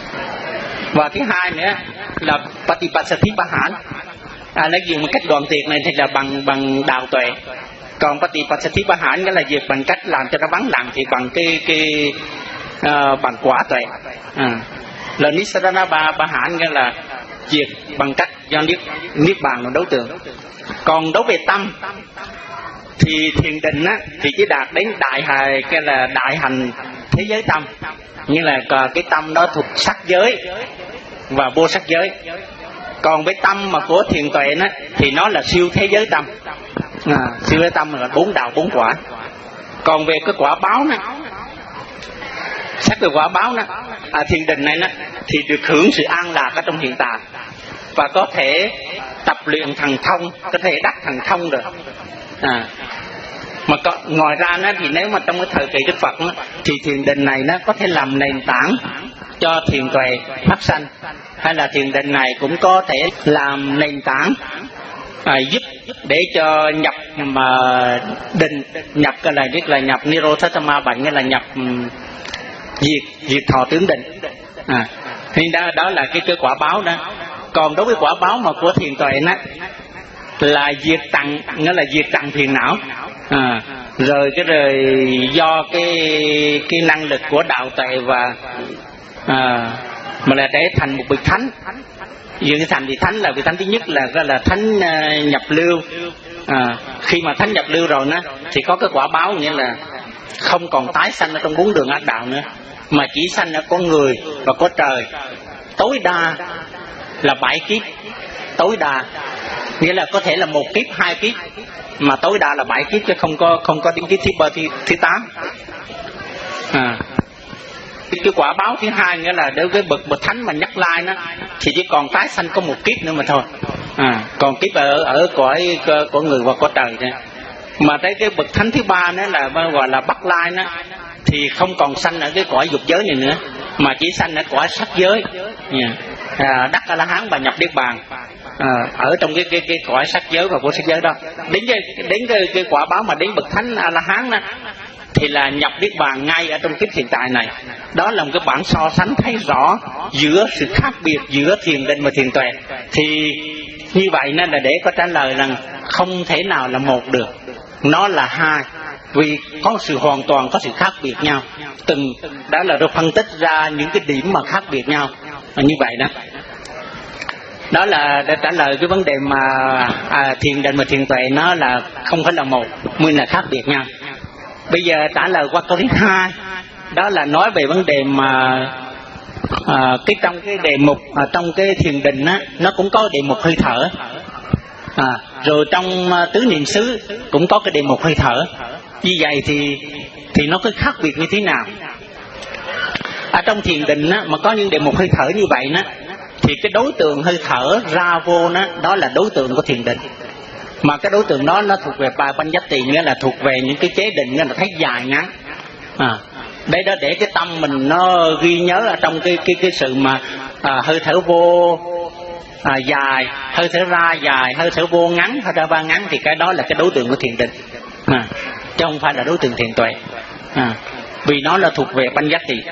Speaker 2: Và thứ hai nữa là Patipassatthipahán, à, lấy diệt một cách đoạn tuyệt này thì là bằng bằng đạo tuệ. Còn Patipassatthipahán nghĩa là diệt bằng cách làm cho nó vắng lặng thì bằng cái cái uh, bằng quả tuệ. À. Là Nissarana Bahán nghĩa là diệt bằng cách do niết niết bàn là đối tượng. Còn đối về tâm thì thiền định á, thì chỉ đạt đến đại hài cái là đại hành thế giới tâm, như là cái tâm đó thuộc sắc giới và vô sắc giới. Còn với tâm mà của thiền tuệ đó, thì nó là siêu thế giới tâm, à, siêu thế tâm là bốn đạo bốn quả. Còn về cái quả báo đó, sắc về quả báo đó, à, thiền định này đó, thì được hưởng sự an lạc ở trong hiện tại và có thể tập luyện thần thông, có thể đắc thần thông được. À, mà có, ngoài ra đó, thì nếu mà trong cái thời kỳ Đức Phật đó, thì thiền định này nó có thể làm nền tảng cho thiền tuệ phát sanh, hay là thiền định này cũng có thể làm nền tảng à, giúp để cho nhập mà định, nhập cái là biết là nhập Nirodhatama bệnh, nghĩa là nhập um, diệt diệt thọ tướng định. À, thì đó, đó là cái cái quả báo đó. Còn đối với quả báo mà của thiền tuệ đó là diệt tận, nghĩa là diệt tận phiền não. À, rồi cái rồi do cái cái năng lực của đạo tuệ và à, mà là để thành một vị thánh. Vì cái thành vị thánh là vị thánh thứ nhất là là thánh uh, nhập lưu. À, khi mà thánh nhập lưu rồi đó thì có cái quả báo, nghĩa là không còn tái sanh ở trong bốn đường ác đạo nữa, mà chỉ sanh ở con người và có trời. Tối đa là bảy kiếp, tối đa nghĩa là có thể là một kiếp, hai kiếp, mà tối đa là bảy kiếp chứ không có không có đến kiếp thứ ba, thứ, thứ tám. À, cái quả báo thứ hai nghĩa là đối với bậc bậc thánh mà nhắc lai nó thì chỉ còn tái sanh có một kiếp nữa mà thôi. À, còn kiếp ở ở cõi của người và cõi trời này. Mà tới cái bậc thánh thứ ba nữa là gọi là Bắc Lai nó thì không còn sanh ở cái cõi dục giới này nữa, mà chỉ sanh ở cõi sắc giới. Yeah. À, đắc A La Hán và nhập Niết Bàn. À, ở trong cái cái cái cõi sắc giới và vô sắc giới đó. Đến cái đến cái, cái quả báo mà đến bậc thánh A La Hán đó thì là nhập Niết Bàn ngay ở trong kiếp hiện tại này. Đó là một cái bản so sánh thấy rõ giữa sự khác biệt giữa thiền định và thiền tuệ. Thì như vậy nên là để có trả lời rằng không thể nào là một được, nó là hai, vì có sự hoàn toàn có sự khác biệt nhau. Từng đó là được phân tích ra những cái điểm mà khác biệt nhau như vậy đó. Đó là để trả lời cái vấn đề mà à, thiền định và thiền tuệ nó là không phải là một, nguyên là khác biệt nhau. Bây giờ trả lời qua câu thứ hai, đó là nói về vấn đề mà à, cái trong cái đề mục à, trong cái thiền định á, nó cũng có đề mục hơi thở. À, rồi trong uh, tứ niệm xứ cũng có cái đề mục hơi thở. Như vậy thì thì nó có khác biệt như thế nào? Ở trong thiền định á, mà có những đề mục hơi thở như vậy đó, thì cái đối tượng hơi thở ra vô đó, đó là đối tượng của thiền định. Mà cái đối tượng đó nó thuộc về bài Banh Giác Tỳ, nghĩa là thuộc về những cái chế định, nghĩa là thấy dài ngắn. À, đấy đó để cái tâm mình nó ghi nhớ ở trong cái cái cái sự mà à, hơi thở vô à, dài, hơi thở ra dài, hơi thở vô ngắn, hơi thở ra ngắn, thì cái đó là cái đối tượng của thiền định, à, chứ không phải là đối tượng thiền tuệ. À, vì nó là thuộc về Banh Giác Tỳ.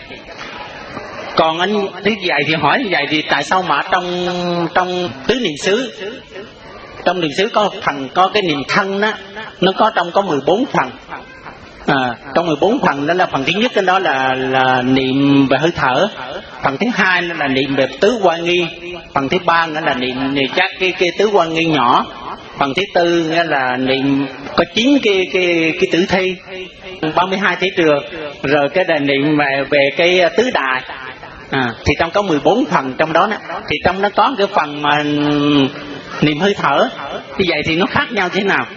Speaker 2: Còn anh thế vậy thì hỏi như vậy thì tại sao mà trong trong tứ niệm xứ, trong niệm xứ có phần có cái niệm thân đó, nó có trong có mười bốn phần. À, trong mười bốn phần đó là phần thứ nhất đó là là niệm về hơi thở, phần thứ hai đó là niệm về tứ quan nghi, phần thứ ba nữa là niệm, niệm các cái cái tứ quan nghi nhỏ, phần thứ tư nghĩa là niệm có chín cái cái cái tử thi, ba mươi hai thế trường, rồi cái là niệm về về cái tứ đại. À, thì trong có mười bốn phần trong đó, đó thì trong nó có cái phần mà niệm hơi thở. Như vậy thì nó khác nhau thế nào?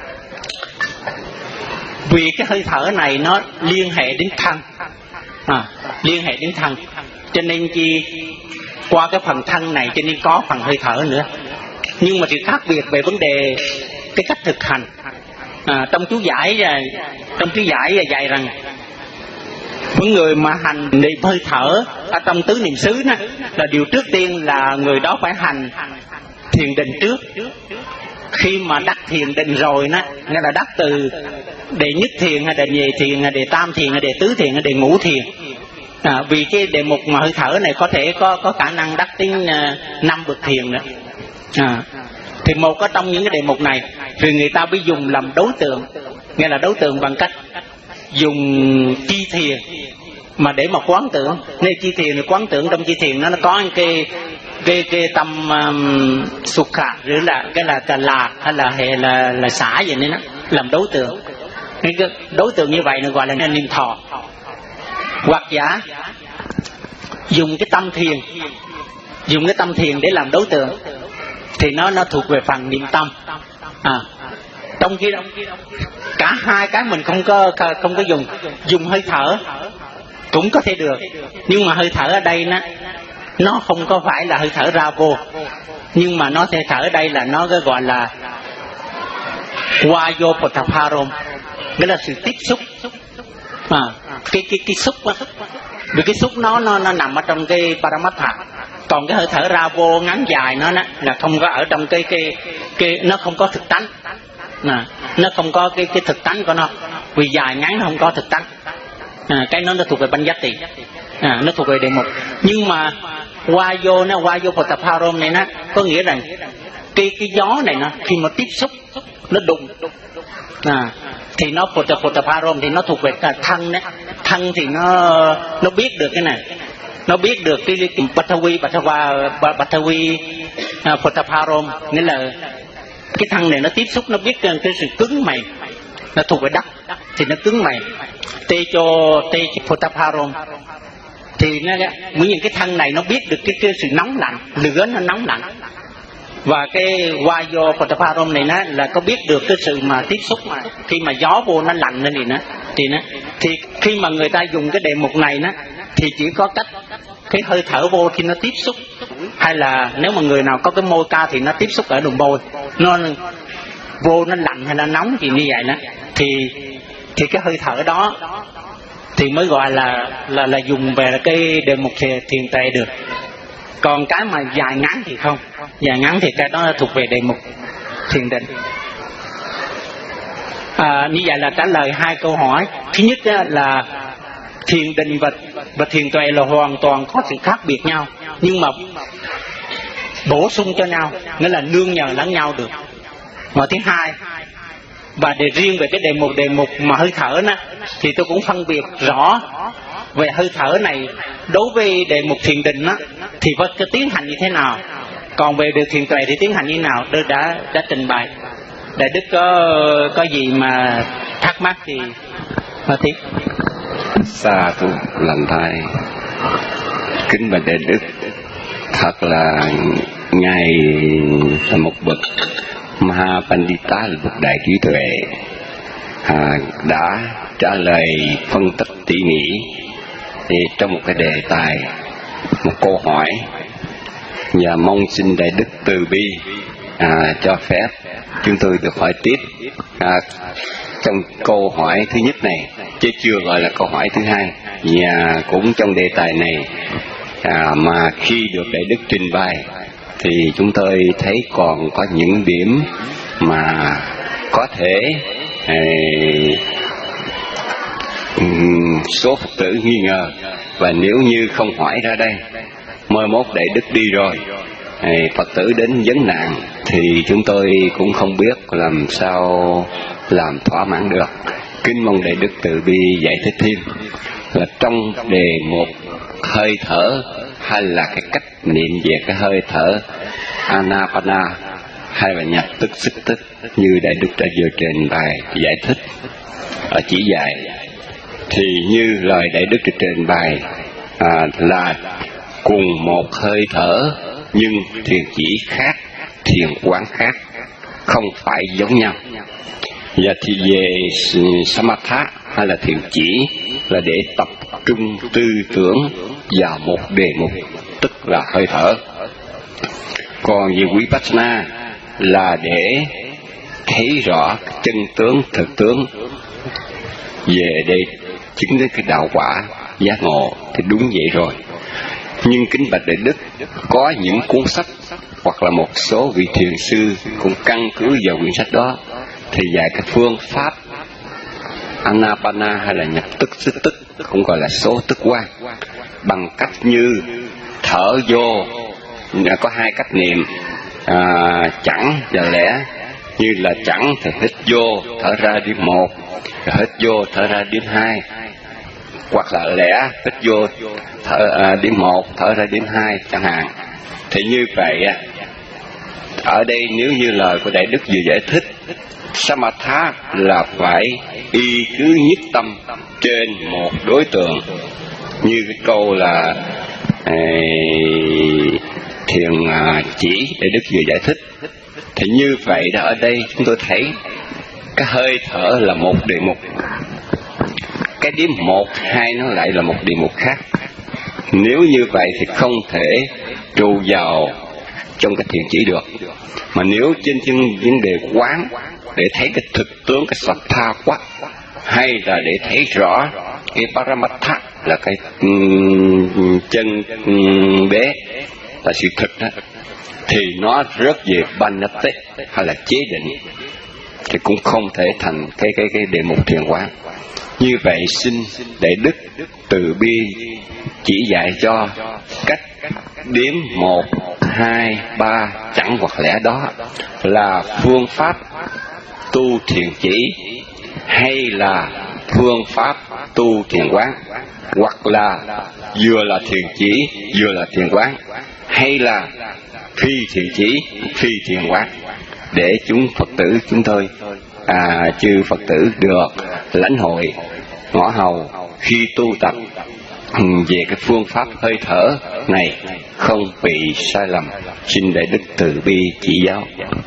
Speaker 2: Vì cái hơi thở này nó liên hệ đến thân, à, liên hệ đến thân, cho nên chi qua cái phần thân này cho nên có phần hơi thở nữa. Nhưng mà sự khác biệt về vấn đề cái cách thực hành. À, trong chú giải trong chú giải dạy rằng những người mà hành niệm hơi thở ở trong tứ niệm xứ đó, là điều trước tiên là người đó phải hành thiền định trước. Khi mà đắc thiền định rồi đó, nghĩa là đắc từ đề nhất thiền hay đề nhì thiền hay đề tam thiền hay đề tứ thiền hay đề ngũ thiền. À, vì cái đề mục mà hơi thở này có thể có có khả năng đắc đến uh, năm bậc thiền nữa. À, thì một có trong những cái đề mục này thì người ta mới dùng làm đối tượng, nghĩa là đối tượng bằng cách dùng chi thiền mà để mà quán tưởng. Nên chi thiền thì quán tưởng trong chi thiền nó nó có cái cái cái tâm um, sục khả, rồi là cái là là lạc hay là hệ là là xả gì nên nó làm đối tượng. Nên cái đối tượng như vậy nó gọi là niệm thọ. Hoặc giả dùng cái tâm thiền, dùng cái tâm thiền để làm đối tượng, thì nó nó thuộc về phần niệm tâm. À, trong khi đó cả hai cái mình không có không có dùng, dùng hơi thở cũng có thể được, nhưng mà hơi thở ở đây nó nó không có phải là hơi thở ra vô, nhưng mà nó hơi thở ở đây là nó gọi là Vayopotapharom, nghĩa là sự tiếp xúc. À, cái cái cái xúc á, vì cái xúc nó nó nó nằm ở trong cái Paramattha, còn cái hơi thở ra vô ngắn dài nó đó, là không có ở trong cái cái cái nó không có thực tánh. À, nó không có cái cái thực tánh của nó, vì dài ngắn nó không có thực tánh. À, cái nó nó thuộc về Banyati, à, nó thuộc về đề mục. Nhưng mà Vayo nó Vayopotapharom này nó có nghĩa rằng cái cái gió này nó khi mà tiếp xúc nó đụng, à, thì nó Potapharom thì nó thuộc về thân đấy. Thân thì nó nó biết được cái này, nó biết được cái cái Batavi Batava Batavi Potapharom, nghĩa là cái thân này nó tiếp xúc, nó biết cái, cái sự cứng mềm, nó thuộc về đất thì nó cứng mềm. Techo Techo Potapharom thì nó những cái thân này nó biết được cái, cái sự nóng lạnh, lửa nó nóng lạnh. Và cái Vayo Potapharom này nó là có biết được cái sự mà tiếp xúc, mà khi mà gió vô nó lạnh lên thì nó thì nó thì khi mà người ta dùng cái đề mục này nó thì chỉ có cách cái hơi thở vô thì nó tiếp xúc, hay là nếu mà người nào có cái môi cao thì nó tiếp xúc ở đường môi, nó vô nó lạnh hay là nóng gì như vậy đó, thì thì cái hơi thở đó thì mới gọi là là là dùng về cái đề mục thiền tệ được. Còn cái mà dài ngắn thì không, dài ngắn thì cái đó thuộc về đề mục thiền định. À, như vậy là trả lời hai câu hỏi. Thứ nhất là thiền định và và thiền tuệ là hoàn toàn có sự khác biệt nhau, nhưng mà bổ sung cho nhau, nghĩa là nương nhờ lẫn nhau được. Và thứ hai, và để riêng về cái đề mục đề mục mà hơi thở đó, thì tôi cũng phân biệt rõ về hơi thở này. Đối với đề mục thiền định đó, thì phải cái tiến hành như thế nào, còn về điều thiền tuệ thì tiến hành như thế nào, tôi đã đã trình bày. Đại đức có có gì mà thắc mắc thì mà tiếp.
Speaker 1: Sa thú lành thai. Kính bạch đại đức, thật là ngài là một bậc Mahapandita, là bậc đại trí tuệ, à, đã trả lời phân tích tỉ mỉ thì trong một cái đề tài, một câu hỏi, và mong xin đại đức từ bi à, cho phép chúng tôi được hỏi tiếp à, trong câu hỏi thứ nhất này, chứ chưa gọi là câu hỏi thứ hai. Và cũng trong đề tài này à, mà khi được đại đức trình bày thì chúng tôi thấy còn có những điểm mà có thể eh, số Phật tử nghi ngờ, và nếu như không hỏi ra đây, mai mốt đại đức đi rồi eh, Phật tử đến vấn nạn thì chúng tôi cũng không biết làm sao làm thỏa mãn được. Kính mong đại đức từ bi giải thích thêm là trong đề mục hơi thở, hay là cái cách niệm về cái hơi thở Anapana, hay là nhập tức xích tức như đại đức đã vừa trình bày giải thích ở chỉ dạy, thì như lời đại đức trình bày à, là cùng một hơi thở nhưng thiền chỉ khác, thiền quán khác, không phải giống nhau. Và thì về Samatha hay là thiền chỉ là để tập trung tư tưởng vào một đề mục, tức là hơi thở. Còn về Vipassana là để thấy rõ chân tướng, thực tướng, về đây chứng đến cái đạo quả giác ngộ thì đúng vậy rồi. Nhưng kính bạch đại đức, có những cuốn sách hoặc là một số vị thiền sư cũng căn cứ vào quyển sách đó thì dạy cái phương pháp Anapana hay là nhập tức xích tức, cũng gọi là số tức quan, bằng cách như thở vô, có hai cách niệm à, chẵn và lẻ. Như là chẵn thì hít vô thở ra điểm một, hít vô thở ra điểm hai, hoặc là lẻ hít vô thở à, điểm một thở ra điểm hai chẳng hạn. Thì như vậy ở đây nếu như lời của Đại Đức vừa giải thích, Samatha là phải y cứ nhất tâm trên một đối tượng, như cái câu là thiền chỉ Đại Đức vừa giải thích. Thì như vậy đó, ở đây chúng tôi thấy cái hơi thở là một đề mục, cái điểm một hai nó lại là một đề mục khác. Nếu như vậy thì không thể trụ vào trong cái thiền chỉ được. Mà nếu trên trên vấn đề quán để thấy cái thực tướng, cái Sattha quá, hay là để thấy rõ cái Paramattha là cái um, chân um, đế là sự thực đó, thì nó rớt về Bannate hay là chế định, thì cũng không thể thành cái cái cái đề mục thiền quán. Như vậy xin Đại Đức từ bi chỉ dạy cho cách đếm một, hai, ba chẳng hoặc lẽ đó là phương pháp tu thiền chỉ, hay là phương pháp tu thiền quán, hoặc là vừa là thiền chỉ vừa là thiền quán, hay là phi thiền chỉ phi thiền quán, để chúng Phật tử chúng tôi à, chư Phật tử được lãnh hội ngõ hầu khi tu tập về cái phương pháp hơi thở này không bị sai lầm. Xin Đại Đức từ bi chỉ giáo.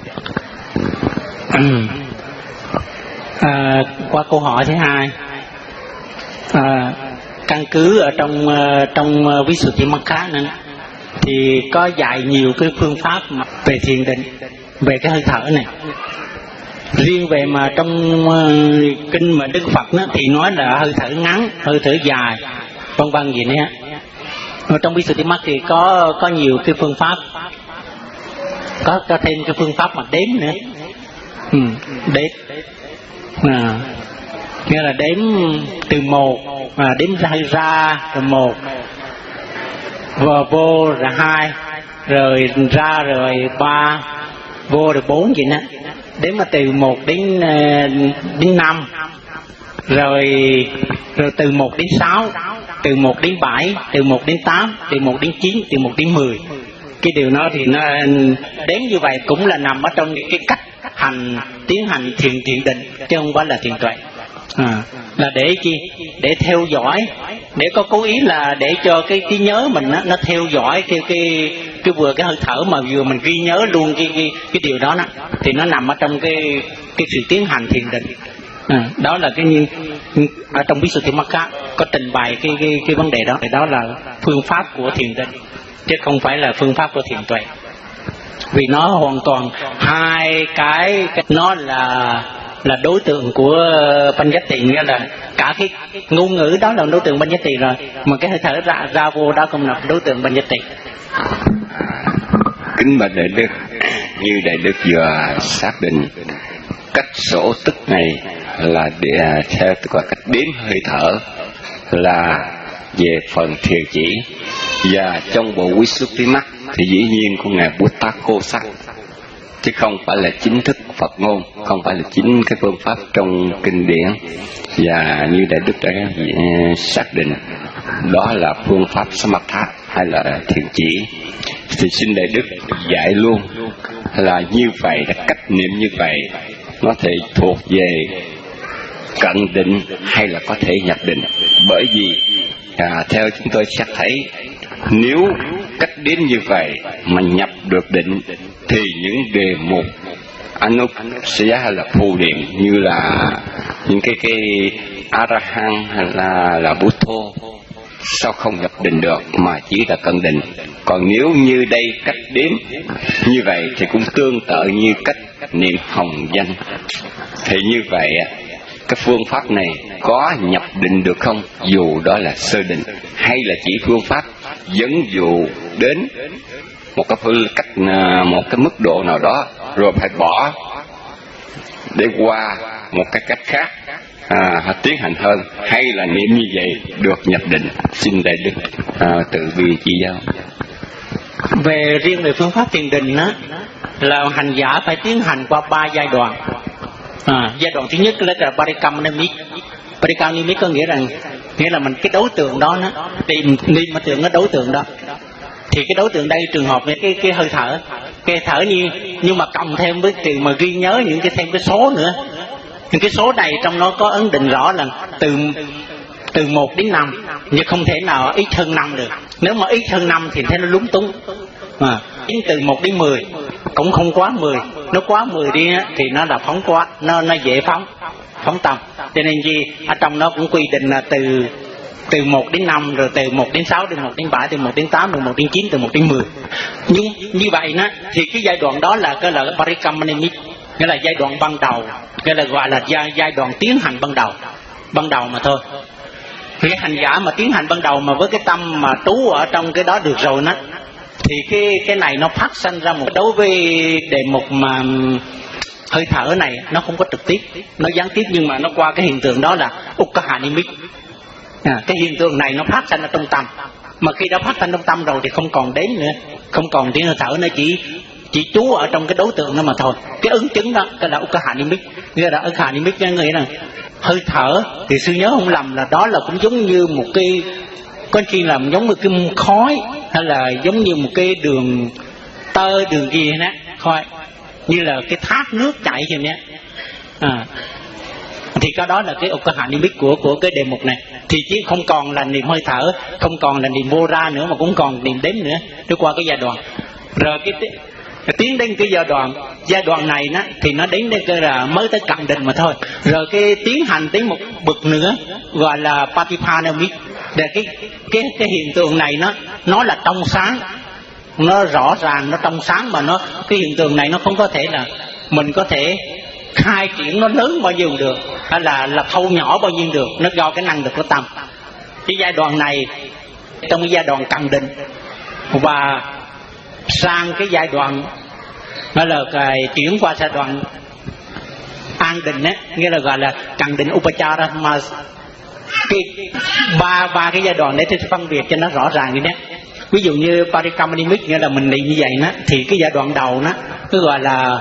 Speaker 2: À, qua câu hỏi thứ hai, à, căn cứ ở trong trong Visuddhimagga nữa thì có dạy nhiều cái phương pháp về thiền định, về cái hơi thở này. Riêng về mà trong uh, kinh mà Đức Phật đó, thì nói là hơi thở ngắn, hơi thở dài, vân vân gì nữa. Ở trong Visuddhimagga thì có có nhiều cái phương pháp, có có thêm cái phương pháp mà đếm nữa. Ừ, đếm, à, nghĩa là đếm từ một, à, đếm ra hơi ra rồi một, và vô rồi hai, rồi ra rồi ba, vô rồi bốn vậy đó. Đếm mà từ một đến đến năm, rồi rồi từ một đến sáu, từ một đến bảy, từ một đến tám, từ một đến chín, từ một đến mười. Cái điều đó thì nó đếm như vậy cũng là nằm ở trong cái cách hành tiến hành thiền thiền định, chứ không phải là thiền tuệ. À, là để chi? Để theo dõi, để có cố ý là để cho cái trí nhớ mình á, nó theo dõi cái cái cái vừa cái hơi thở mà vừa mình ghi nhớ luôn cái cái cái điều đó đó, thì nó nằm ở trong cái cái sự tiến hành thiền định. À, đó là cái như ở trong Visuddhimagga có trình bày cái cái cái vấn đề đó, thì đó là phương pháp của thiền định chứ không phải là phương pháp của thiền tuệ, vì nó hoàn toàn hai cái, cái nó là là đối tượng của Panjati, nghĩa là cả cái ngôn ngữ đó là đối tượng Panjati rồi, mà cái hơi thở ra ra vô đó cũng là đối tượng Panjati.
Speaker 1: Kính bạch Đại Đức, như Đại Đức vừa xác định, cách sổ tức này là để theo gọi cách đếm hơi thở là về phần thiền chỉ, và trong bộ Visuddhimagga thì dĩ nhiên của ngài Buddha Kosa, chứ không phải là chính thức Phật ngôn, không phải là chính cái phương pháp trong kinh điển. Và như Đại Đức đã xác định, đó là phương pháp Samatha hay là thiền chỉ, thì xin Đại Đức dạy luôn là như vậy, là cách niệm như vậy nó thể thuộc về cận định hay là có thể nhập định. Bởi vì à, theo chúng tôi xét thấy, nếu cách đến như vậy mà nhập được định thì những đề mục Anupsaya hay là phù điển như là những cái cái Arahant hay là là Buddha sao không nhập định được mà chỉ là cận định. Còn nếu như đây cách đếm như vậy thì cũng tương tự như cách niệm hồng danh. Thì như vậy cái phương pháp này có nhập định được không, dù đó là sơ định, hay là chỉ phương pháp dẫn dụ đến một cái phương cách, một cái mức độ nào đó rồi phải bỏ để qua một cái cách khác à, tiến hành hơn, hay là niệm như vậy được nhập định. Xin Đại Đức à, từ bi chỉ giáo.
Speaker 2: Về riêng về phương pháp thiền định á, là hành giả phải tiến hành qua ba giai đoạn. À, giai đoạn thứ nhất là Parikammanamik. Parikammanamik có nghĩa rằng nghĩa là mình cái đối tượng đó nó tìm niệm mà tưởng cái đối tượng đó. Thì cái đối tượng đây trường hợp với cái cái hơi thở, cái thở như nhưng mà cộng thêm với từ mà ghi nhớ những cái thêm cái số nữa. Những cái số này trong nó có ấn định rõ là từ từ một đến năm, nhưng không thể nào ít hơn năm được. Nếu mà ít hơn năm thì thấy nó lúng túng. À, từ một đến mười cũng không quá mười, nó quá mười đi á, thì nó là phóng quá, nó nó dễ phóng phóng tầm. Cho nên gì ở trong nó cũng quy định là từ từ một đến năm, rồi từ một đến sáu, từ một đến bảy, từ một đến tám, từ một đến chín, từ một đến mười. Nhưng như vậy đó thì cái giai đoạn đó là cái là Parikrammanimit, nghĩa là giai đoạn ban đầu, cái là gọi là giai, giai đoạn tiến hành ban đầu, ban đầu mà thôi. Cái hành giả mà tiến hành ban đầu mà với cái tâm mà trú ở trong cái đó được rồi đó, thì cái cái này nó phát sinh ra một, đối với đề mục mà hơi thở này nó không có trực tiếp, nó gián tiếp, nhưng mà nó qua cái hiện tượng đó là Ukkahanimit. À, cái hiện tượng này nó phát sinh ở trong tâm, mà khi đã phát sinh trong tâm rồi thì không còn đến nữa, không còn tiếng hơi thở, nó chỉ chỉ trú ở trong cái đối tượng đó mà thôi. Cái ứng chứng đó cái là Ukkahanimit, nghĩa là Ukkahanimit cái người là hơi thở. Thì sư nhớ không lầm là đó là cũng giống như một cái, có khi làm giống như cái khói, hay là giống như một cái đường tơ đường gì đó, khói như là cái thác nước chảy vậy nhé. À, thì cái đó là cái Ukkahanimit của của cái đề mục này. Thì chứ không còn là niệm hơi thở, không còn là niệm vô ra nữa, mà cũng còn niệm đếm nữa, đi qua cái giai đoạn. Rồi cái tiến đến cái giai đoạn giai đoạn này đó, thì nó đến đây cái là mới tới cận định mà thôi. Rồi cái tiến hành đến một bậc nữa gọi là Patipanamit. Để cái cái cái hiện tượng này nó nó là trong sáng, nó rõ ràng, nó trong sáng, mà nó cái hiện tượng này nó không có thể là mình có thể khai triển nó lớn bao nhiêu được, hay là là thâu nhỏ bao nhiêu được, nó do cái năng lực của tâm. Cái giai đoạn này trong cái giai đoạn cận định và sang cái giai đoạn nó là cái chuyển qua giai đoạn an định á, nghĩa là gọi là cận định Upachara mà cái ba ba cái giai đoạn để phân biệt cho nó rõ ràng như thế. Ví dụ như Parikrammanimit nghĩa là mình niệm như vậy đó, thì cái giai đoạn đầu nó cứ gọi là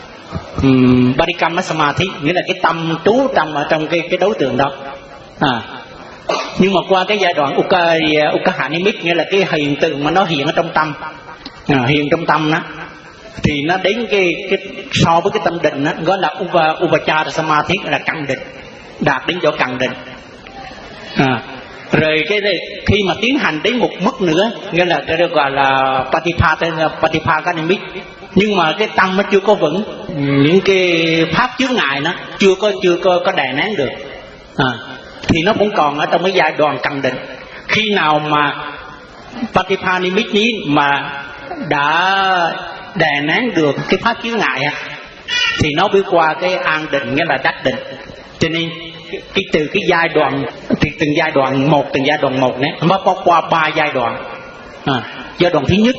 Speaker 2: um, Parikramma Samadhi, nghĩa là cái tâm trú trong ở trong cái cái đối tượng đó. À, nhưng mà qua cái giai đoạn Ukkahanimit nghĩa là cái hiện tượng mà nó hiện ở trong tâm, à, hiện trong tâm đó, thì nó đến cái cái so với cái tâm định đó, gọi là Upachara Samadhi, là cận định, đạt đến chỗ cận định. À, rồi cái này, khi mà tiến hành đến một mức nữa, nghĩa là cái được gọi là Patipanamit, nhưng mà cái tâm nó chưa có vững, những cái pháp chướng ngại nó chưa có chưa có có đè nén được, à, thì nó cũng còn ở trong cái giai đoạn cận định. Khi nào mà Patipanamitนี้mà đã đè nén được cái pháp chướng ngại thì nó bước qua cái an định, nghĩa là đắc định. Cho nên cái, cái từ cái giai đoạn thì từng giai đoạn một, từng giai đoạn một này nó có qua ba giai đoạn. À, giai đoạn thứ nhất,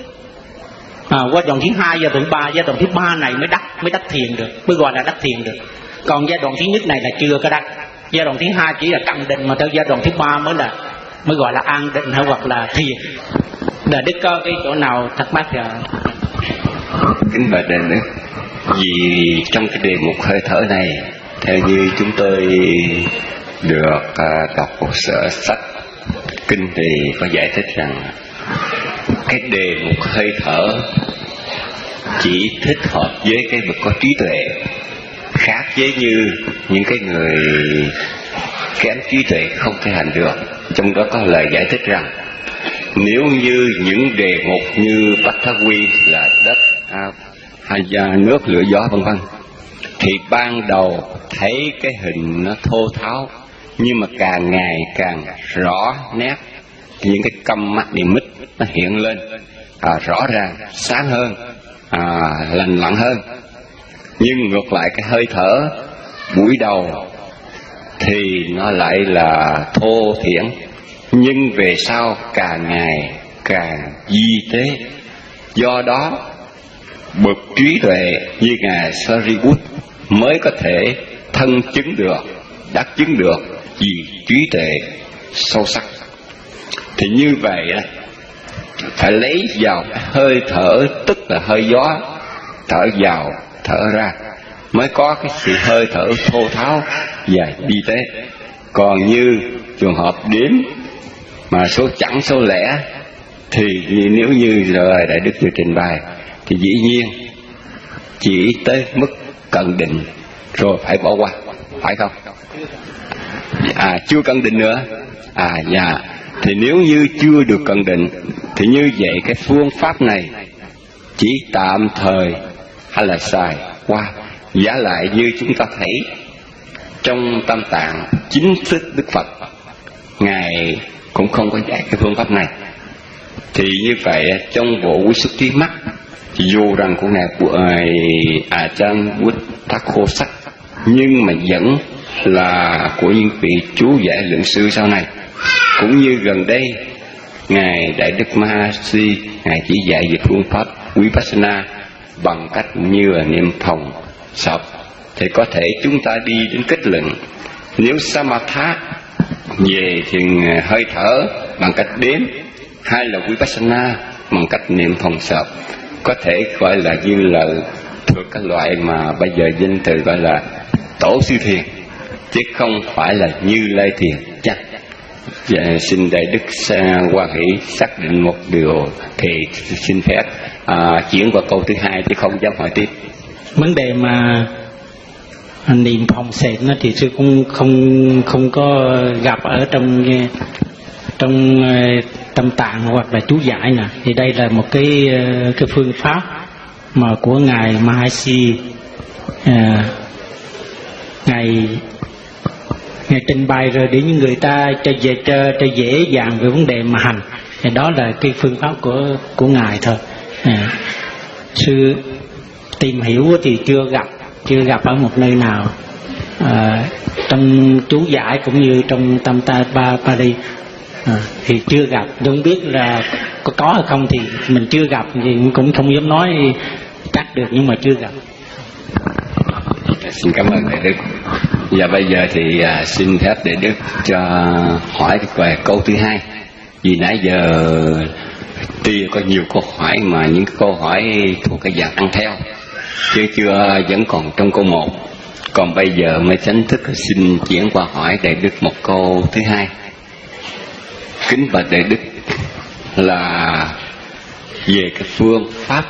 Speaker 2: à, giai đoạn thứ hai, giai đoạn thứ ba, giai đoạn thứ ba này mới đắc mới đắc thiền được, mới gọi là đắc thiền được. Còn giai đoạn thứ nhất này là chưa có đắc. Giai đoạn thứ hai chỉ là cận định, mà tới giai đoạn thứ ba mới là mới gọi là an định hay hoặc là thiền. Là Đức có cái chỗ nào thắc mắc rồi?
Speaker 1: Kính bạch Đền Đức, vì trong cái đề mục hơi thở này, theo như chúng tôi được uh, đọc một sở sách kinh thì có giải thích rằng cái đề mục hơi thở chỉ thích hợp với cái bậc có trí tuệ, khác với như những cái người kém trí tuệ không thể hành được. Trong đó có lời giải thích rằng nếu như những đề mục như Bát Thá Quy là đất, à, hay nước, lửa, gió vân vân, thì ban đầu thấy cái hình nó thô tháo, nhưng mà càng ngày càng rõ nét, những cái câm mắt niệm mít nó hiện lên, à, rõ ràng, sáng hơn, à, lành lặn hơn. Nhưng ngược lại cái hơi thở buổi đầu thì nó lại là thô thiển, nhưng về sau càng ngày càng di tế. Do đó bậc trí tuệ như ngài Sariputta mới có thể thân chứng được, đắc chứng được vì trí tuệ sâu sắc. Thì như vậy phải lấy vào hơi thở, tức là hơi gió, thở vào thở ra, mới có cái sự hơi thở thô tháo và vi tế. Còn như trường hợp đếm mà số chẵn số lẻ thì nếu như lời Đại Đức vừa trình bày thì dĩ nhiên chỉ tới mức cận định rồi phải bỏ qua, phải không? À, chưa cận định nữa. À, dạ. Thì nếu như chưa được cận định thì như vậy cái phương pháp này chỉ tạm thời hay là xài qua. Giả lại như chúng ta thấy trong Tam Tạng chính thức Đức Phật Ngài cũng không có dạy cái phương pháp này. Thì như vậy trong bộ Quý Xuất Trí Mắt, dù rằng của Ngài của À Chan Bút Thác Khô Sắc, nhưng mà vẫn là của những vị chú giải luận sư sau này. Cũng như gần đây Ngài Đại Đức Mahasi Ngài chỉ dạy về phương pháp Vipassana bằng cách như là niệm phòng sập. Thì có thể chúng ta đi đến kết luận, nếu Samatha về thiền hơi thở bằng cách đếm, hay là Vipassana bằng cách niệm phòng sập, có thể gọi là như là thuộc các loại mà bây giờ danh từ gọi là tổ sư thiền, chứ không phải là Như Lai thiền chắc. Dạ, xin Đại Đức Quan Hỷ xác định một điều thì xin phép à, chuyển qua câu thứ hai chứ không dám hỏi tiếp.
Speaker 2: Vấn đề mà niệm phòng sệt nó thì sư cũng không không có gặp ở trong trong Tâm Tạng hoặc là chú giải nè. Thì đây là một cái cái phương pháp mà của ngài Mahasi à, ngài ngài trình bày rồi để những người ta cho dễ cho, cho dễ dàng về vấn đề mà hành. Thì đó là cái phương pháp của của ngài thôi. À, sư tìm hiểu thì chưa gặp chưa gặp ở một nơi nào à, trong chú giải cũng như trong Tâm Ta Ba Pali à, thì chưa gặp. Không biết là có có hay không thì mình chưa gặp thì cũng không dám nói chắc được, nhưng mà chưa gặp.
Speaker 1: Xin cảm ơn Đại Đức. Và bây giờ thì à, xin phép Đại Đức cho hỏi về câu thứ hai. Vì nãy giờ tuy có nhiều câu hỏi mà những câu hỏi thuộc cái dạng ăn theo, chứ chưa vẫn còn trong câu một. Còn bây giờ mới chính thức xin chuyển qua hỏi Đại Đức một câu thứ hai. Kính bạch Đại Đức là về cái phương pháp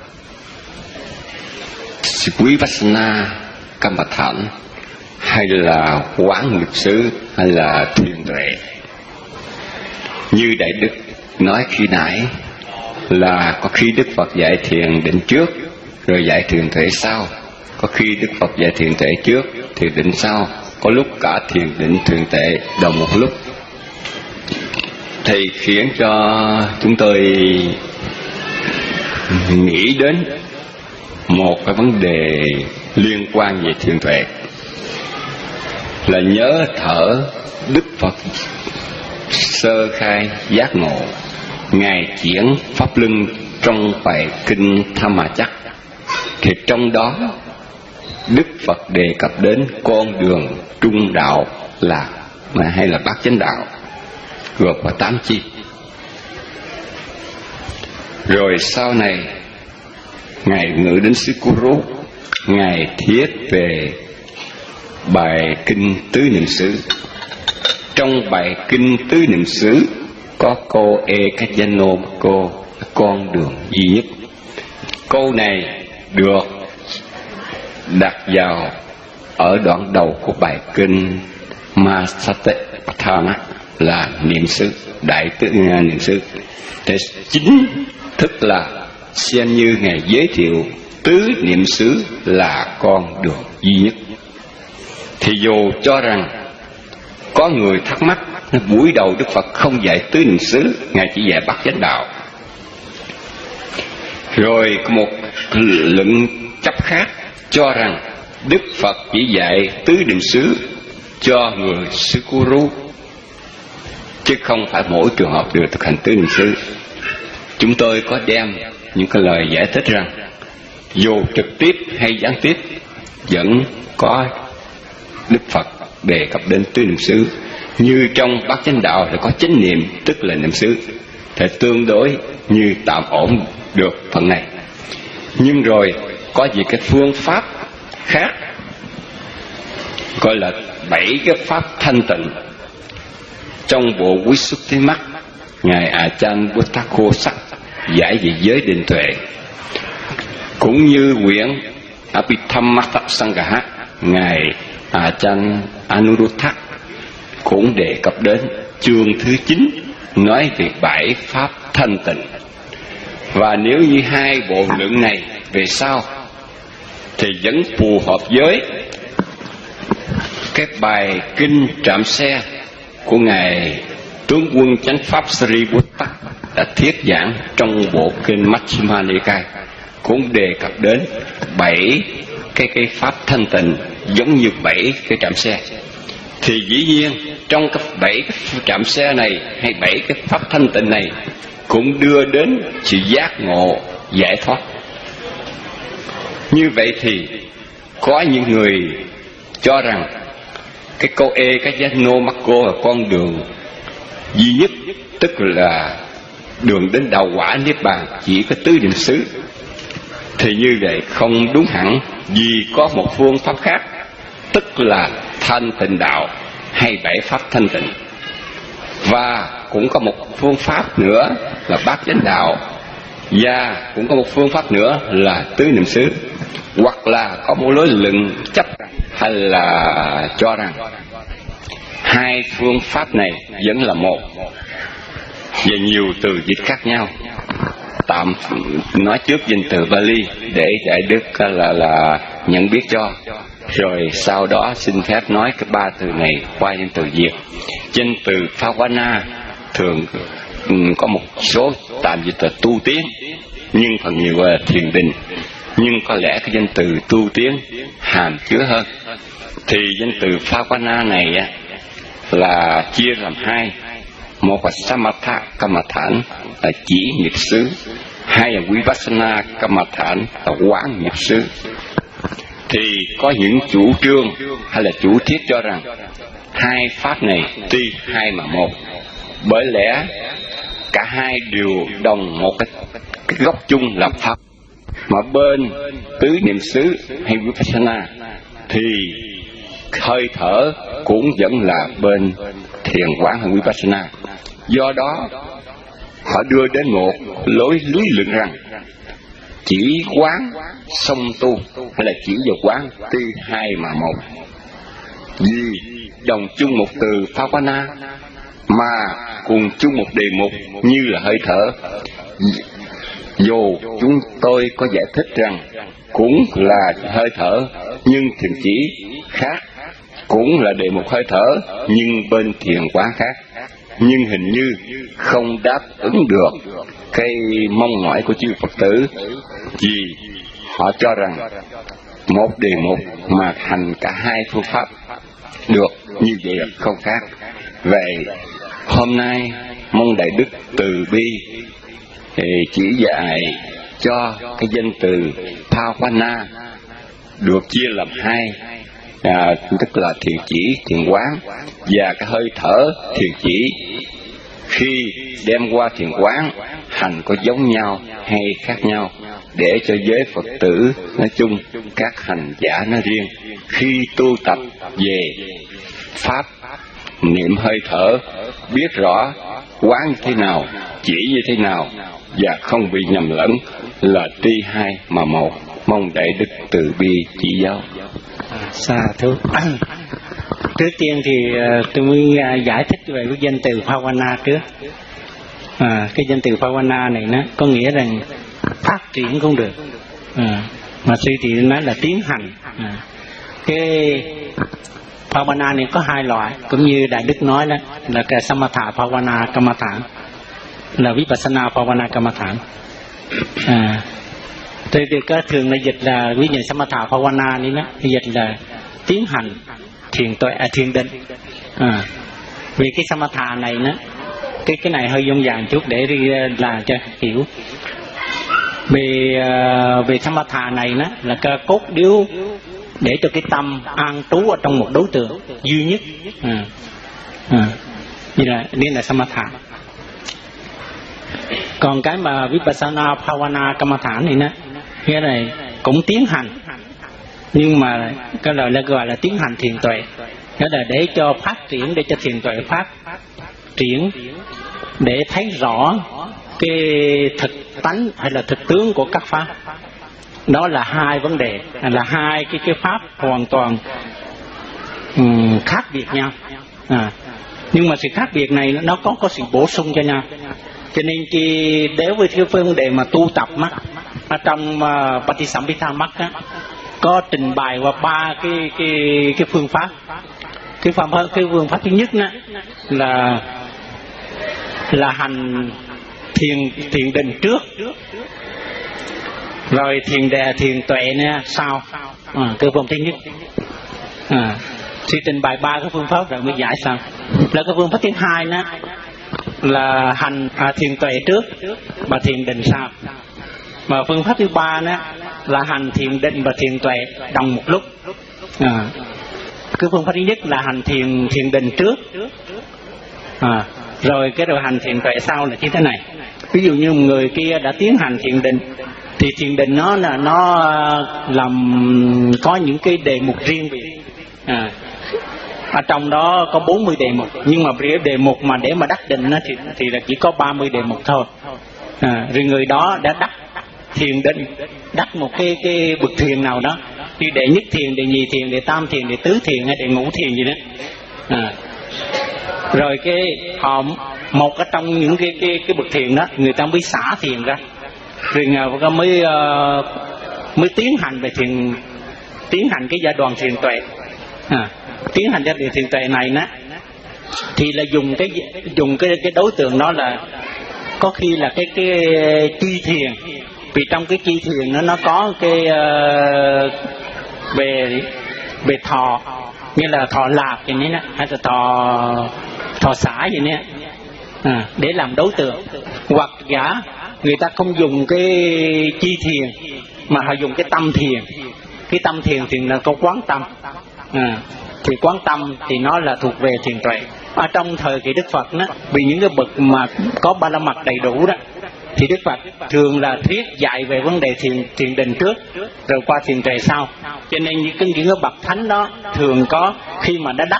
Speaker 1: Vipassana Kammatthana, hay là quán nghiệp xứ, hay là thiền tuệ. Như Đại Đức nói khi nãy là có khi Đức Phật dạy thiền định trước rồi dạy thiền tuệ sau, có khi Đức Phật dạy thiền tuệ trước thiền định sau, có lúc cả thiền định thiền tuệ đồng một lúc. Thì khiến cho chúng tôi nghĩ đến một cái vấn đề liên quan về thiền tuệ, là nhớ thở Đức Phật sơ khai giác ngộ, Ngài chuyển pháp luân trong bài kinh Tham Mà Chắc. Thì trong đó Đức Phật đề cập đến con đường trung đạo là mà hay là bát chánh đạo, gồm có tám chi. Rồi sau này Ngài ngự đến xứ Kuru, Ngài thiết về bài kinh Tứ Niệm xứ. Trong bài kinh Tứ Niệm xứ có câu Ekajano cô, con đường duy nhất. Câu này được đặt vào ở đoạn đầu của bài kinh Masatipatthana là niệm xứ, đại tứ niệm xứ. Thế chính thức là xem như Ngài giới thiệu tứ niệm xứ là con đường duy nhất. Thì dù cho rằng có người thắc mắc, buổi đầu Đức Phật không dạy tứ niệm xứ, Ngài chỉ dạy bát chánh đạo. Rồi một luận chấp khác cho rằng Đức Phật chỉ dạy tứ niệm xứ cho người xứ Kuru, chứ không phải mỗi trường hợp đều thực hành tứ niệm xứ. Chúng tôi có đem những cái lời giải thích rằng dù trực tiếp hay gián tiếp vẫn có Đức Phật đề cập đến tứ niệm xứ. Như trong bát chánh đạo thì có chánh niệm, tức là niệm xứ, thì tương đối như tạm ổn được phần này. Nhưng rồi có gì cái phương pháp khác gọi là bảy cái pháp thanh tịnh. Trong bộ Quý Xuất Thế Mắt, Ngài A Chan Bút Thác Khô Sắc giải về giới định tuệ, cũng như quyển Abhidhamma Sangha, ngài Ajahn Anuruddha cũng đề cập đến chương thứ chín nói về bảy pháp thanh tịnh. Và nếu như hai bộ luận này về sau thì vẫn phù hợp với cái bài kinh Trạm Xe của ngài tướng quân chánh pháp Sariputta đã thuyết giảng trong bộ kinh Majjhima Nikaya, cũng đề cập đến bảy cái cái pháp thanh tịnh giống như bảy cái trạm xe. Thì dĩ nhiên trong cái bảy cái trạm xe này hay bảy cái pháp thanh tịnh này cũng đưa đến sự giác ngộ giải thoát. Như vậy thì có những người cho rằng cái câu e cái Jano Marco là con đường duy nhất, tức là đường đến đạo quả niết bàn chỉ có tứ niệm xứ. Thì như vậy không đúng hẳn, vì có một phương pháp khác, tức là thanh tịnh đạo hay bảy pháp thanh tịnh. Và cũng có một phương pháp nữa là bát chánh đạo, và cũng có một phương pháp nữa là tứ niệm xứ. Hoặc là có một lối luận chấp hay là cho rằng hai phương pháp này vẫn là một và nhiều từ dịch khác nhau. Tạm nói trước danh từ Bali để Đại Đức là là nhận biết cho, rồi sau đó xin phép nói cái ba từ này qua danh từ Việt. Danh từ Phavana thường um, có một số tạm dịch là tu tiến, nhưng phần nhiều là thiền định. Nhưng có lẽ cái danh từ tu tiến hàm chứa hơn. Thì danh từ Phavana này á, là chia làm hai. Một là Samatha Kammathản là chỉ nghiệp xứ, hai là Vipassana Kammathản là quán nghiệp xứ. Thì có những chủ trương hay là chủ thuyết cho rằng hai pháp này tuy hai mà một, bởi lẽ cả hai đều đồng một cái, cái gốc chung là pháp. Mà bên tứ niệm xứ hay Vipassana thì hơi thở cũng vẫn là bên thiền quán hay Vipassana. Do đó họ đưa đến một lối lý luận rằng chỉ quán song tu hay là chỉ vào quán tuy hai mà một, vì đồng chung một từ Phavana mà cùng chung một đề mục như là hơi thở. Dù chúng tôi có giải thích rằng cũng là hơi thở nhưng thiền chỉ khác, cũng là đề mục hơi thở nhưng bên thiền quán khác, nhưng hình như không đáp ứng được cái mong mỏi của chư Phật tử, vì họ cho rằng một đề mục mà thành cả hai phương pháp được, như vậy là không khác. Vậy hôm nay mong Đại Đức từ bi thì chỉ dạy cho cái danh từ Phavana được chia làm hai, à, tức là thiền chỉ, thiền quán, và cái hơi thở thiền chỉ. Khi đem qua thiền quán hành có giống nhau hay khác nhau, để cho giới Phật tử nói chung, các hành giả nói riêng, khi tu tập về pháp niệm hơi thở, biết rõ quán như thế nào, chỉ như thế nào, và không bị nhầm lẫn, là tuy hai mà một. Mong Đại Đức từ bi chỉ giáo.
Speaker 2: Sa thú. Trước tiên thì tôi muốn giải thích về cái danh từ Phavana trước. À, cái danh từ Phavana này nó có nghĩa rằng phát triển cũng được, à, mà sư thì nói là tiến hành. À, cái Phavana này có hai loại, cũng như Đại Đức nói đó, là cái Samatha Phavana Kammathản, là Vipassana Phavana Kammathản. À, tôi thì có thường là dịch là ví dụ Samatha Phavana này đó, thì dịch là tiến hành thiền tuệ, à, thiền định. À, vì cái Samatha này nó cái cái này hơi dông dàng chút để đi là cho hiểu. Về uh, về Samatha này nó là cái cốt điếu để cho cái tâm an trú ở trong một đối tượng duy nhất. À, à, như là nên là Samatha. Còn cái mà Vipassana Phavana Kammathản này nó nghĩa là cũng tiến hành, nhưng mà cái lời là gọi là tiến hành thiền tuệ, đó là để cho phát triển, để cho thiền tuệ phát triển, để thấy rõ cái thực tánh hay là thực tướng của các pháp. Đó là hai vấn đề, là hai cái cái pháp hoàn toàn um, khác biệt nhau. À, nhưng mà sự khác biệt này nó có có sự bổ sung cho nhau. Cho nên khi đối với cái vấn đề mà tu tập á, ở trong uh, Patisampita Mắc á, có trình bày qua ba cái cái cái phương pháp. Cái phương pháp cái phương pháp thứ nhất á, là là hành thiền thiền định trước, rồi thiền đề thiền tuệ nè sau. À, cái phương pháp thứ nhất. À, thì trình bày ba cái phương pháp rồi mới giải sao. Là cái phương pháp thứ hai đó là hành à, thiền tuệ trước và thiền định sau. Mà phương pháp thứ ba đó là hành thiền định và thiền tuệ đồng một lúc. À, cái phương pháp thứ nhất là hành thiền thiền định trước, à, rồi cái rồi hành thiền tuệ sau là như thế này. Ví dụ như một người kia đã tiến hành thiền định, thì thiền định nó là nó làm có những cái đề mục riêng biệt. À, ở trong đó có bốn mươi đề mục, nhưng mà đề mục mà để mà đắc định nó thì, thì là chỉ có ba mươi đề mục thôi. À, rồi người đó đã đắc thiền định, đắc một cái cái bậc thiền nào đó, như đệ nhất thiền, đệ nhị thiền, đệ tam thiền, đệ tứ thiền hay đệ ngũ thiền gì đó. À, rồi cái họ một ở trong những cái cái cái bậc thiền đó, người ta mới xả thiền ra, rồi người ta mới uh, mới tiến hành về thiền, tiến hành cái giai đoạn thiền tuệ. À, tiến hành giai đoạn thiền tuệ này đó thì là dùng cái dùng cái cái đối tượng đó là có khi là cái cái chi thiền, vì trong cái chi thiền nó nó có cái uh, về về thọ, như là thọ lạp vậy nè, hay là thọ thọ xả vậy nè. À, để làm đối tượng. Hoặc giả người ta không dùng cái chi thiền mà họ dùng cái tâm thiền. Cái tâm thiền thì là có quán tâm. À, thì quán tâm thì nó là thuộc về thiền tuệ. Ở trong thời kỳ Đức Phật đó, vì những cái bậc mà có ba la mật đầy đủ đó, thì Đức Phật thường là thuyết dạy về vấn đề thiền thiền định trước, rồi qua thiền tuệ sau. Cho nên những cái, những cái bậc thánh đó thường có khi mà đã đắc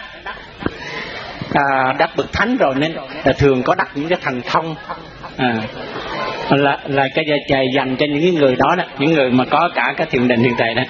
Speaker 2: à, đắc bậc thánh rồi nên là thường có đắc những cái thần thông. À, là là cái dạy dành cho những người đó đó, những người mà có cả cái thiền định thiền tuệ đó.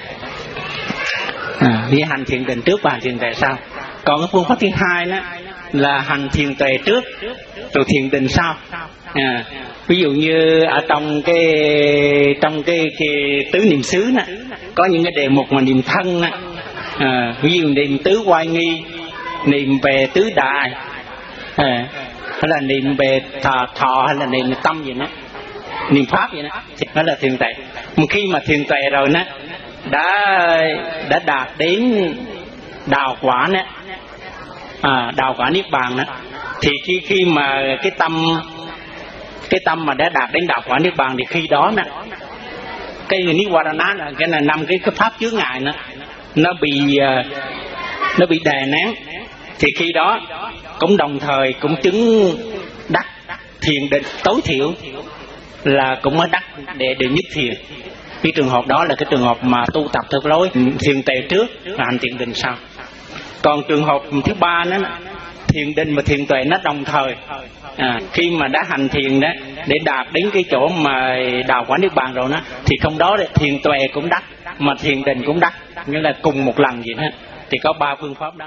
Speaker 2: À, đi hành thiền định trước và hành thiền tuệ sau. Còn cái phương pháp thứ hai đó là hành thiền tuệ trước rồi thiền định sau. À, ví dụ như ở trong cái trong cái, cái tứ niệm xứ nè, có những cái đề mục mà niệm thân nè. À, ví dụ niệm tứ oai nghi, niệm về tứ đại, à, hay là niệm về thọ, thọ hay là niệm tâm gì đó, niệm pháp vậy đó, thì đó là thiền tuệ. Một khi mà thiền tuệ rồi đó đã đã đạt đến đào quả đó, à, đào quả niết bàn đó, thì khi khi mà cái tâm cái tâm mà đã đạt đến đạo quả niết bàn thì khi đó nè, cái nibbana là cái là năm cái, cái pháp chướng ngại nó nó bị nó bị đè nén, thì khi đó cũng đồng thời cũng chứng đắc thiền định tối thiểu là cũng mới đắc để đệ nhất thiền. Cái trường hợp đó là cái trường hợp mà tu tập theo lối thiền tuệ trước và hành thiền định sau. Còn trường hợp thứ ba đó, thiền định và thiền tuệ nó đồng thời. À, khi mà đã hành thiền đó để đạt đến cái chỗ mà đào quả niết bàn rồi đó, thì không đó thiền tuệ cũng đắc mà thiền định cũng đắc, nghĩa là cùng một lần vậy đó. Thì có ba phương pháp đó.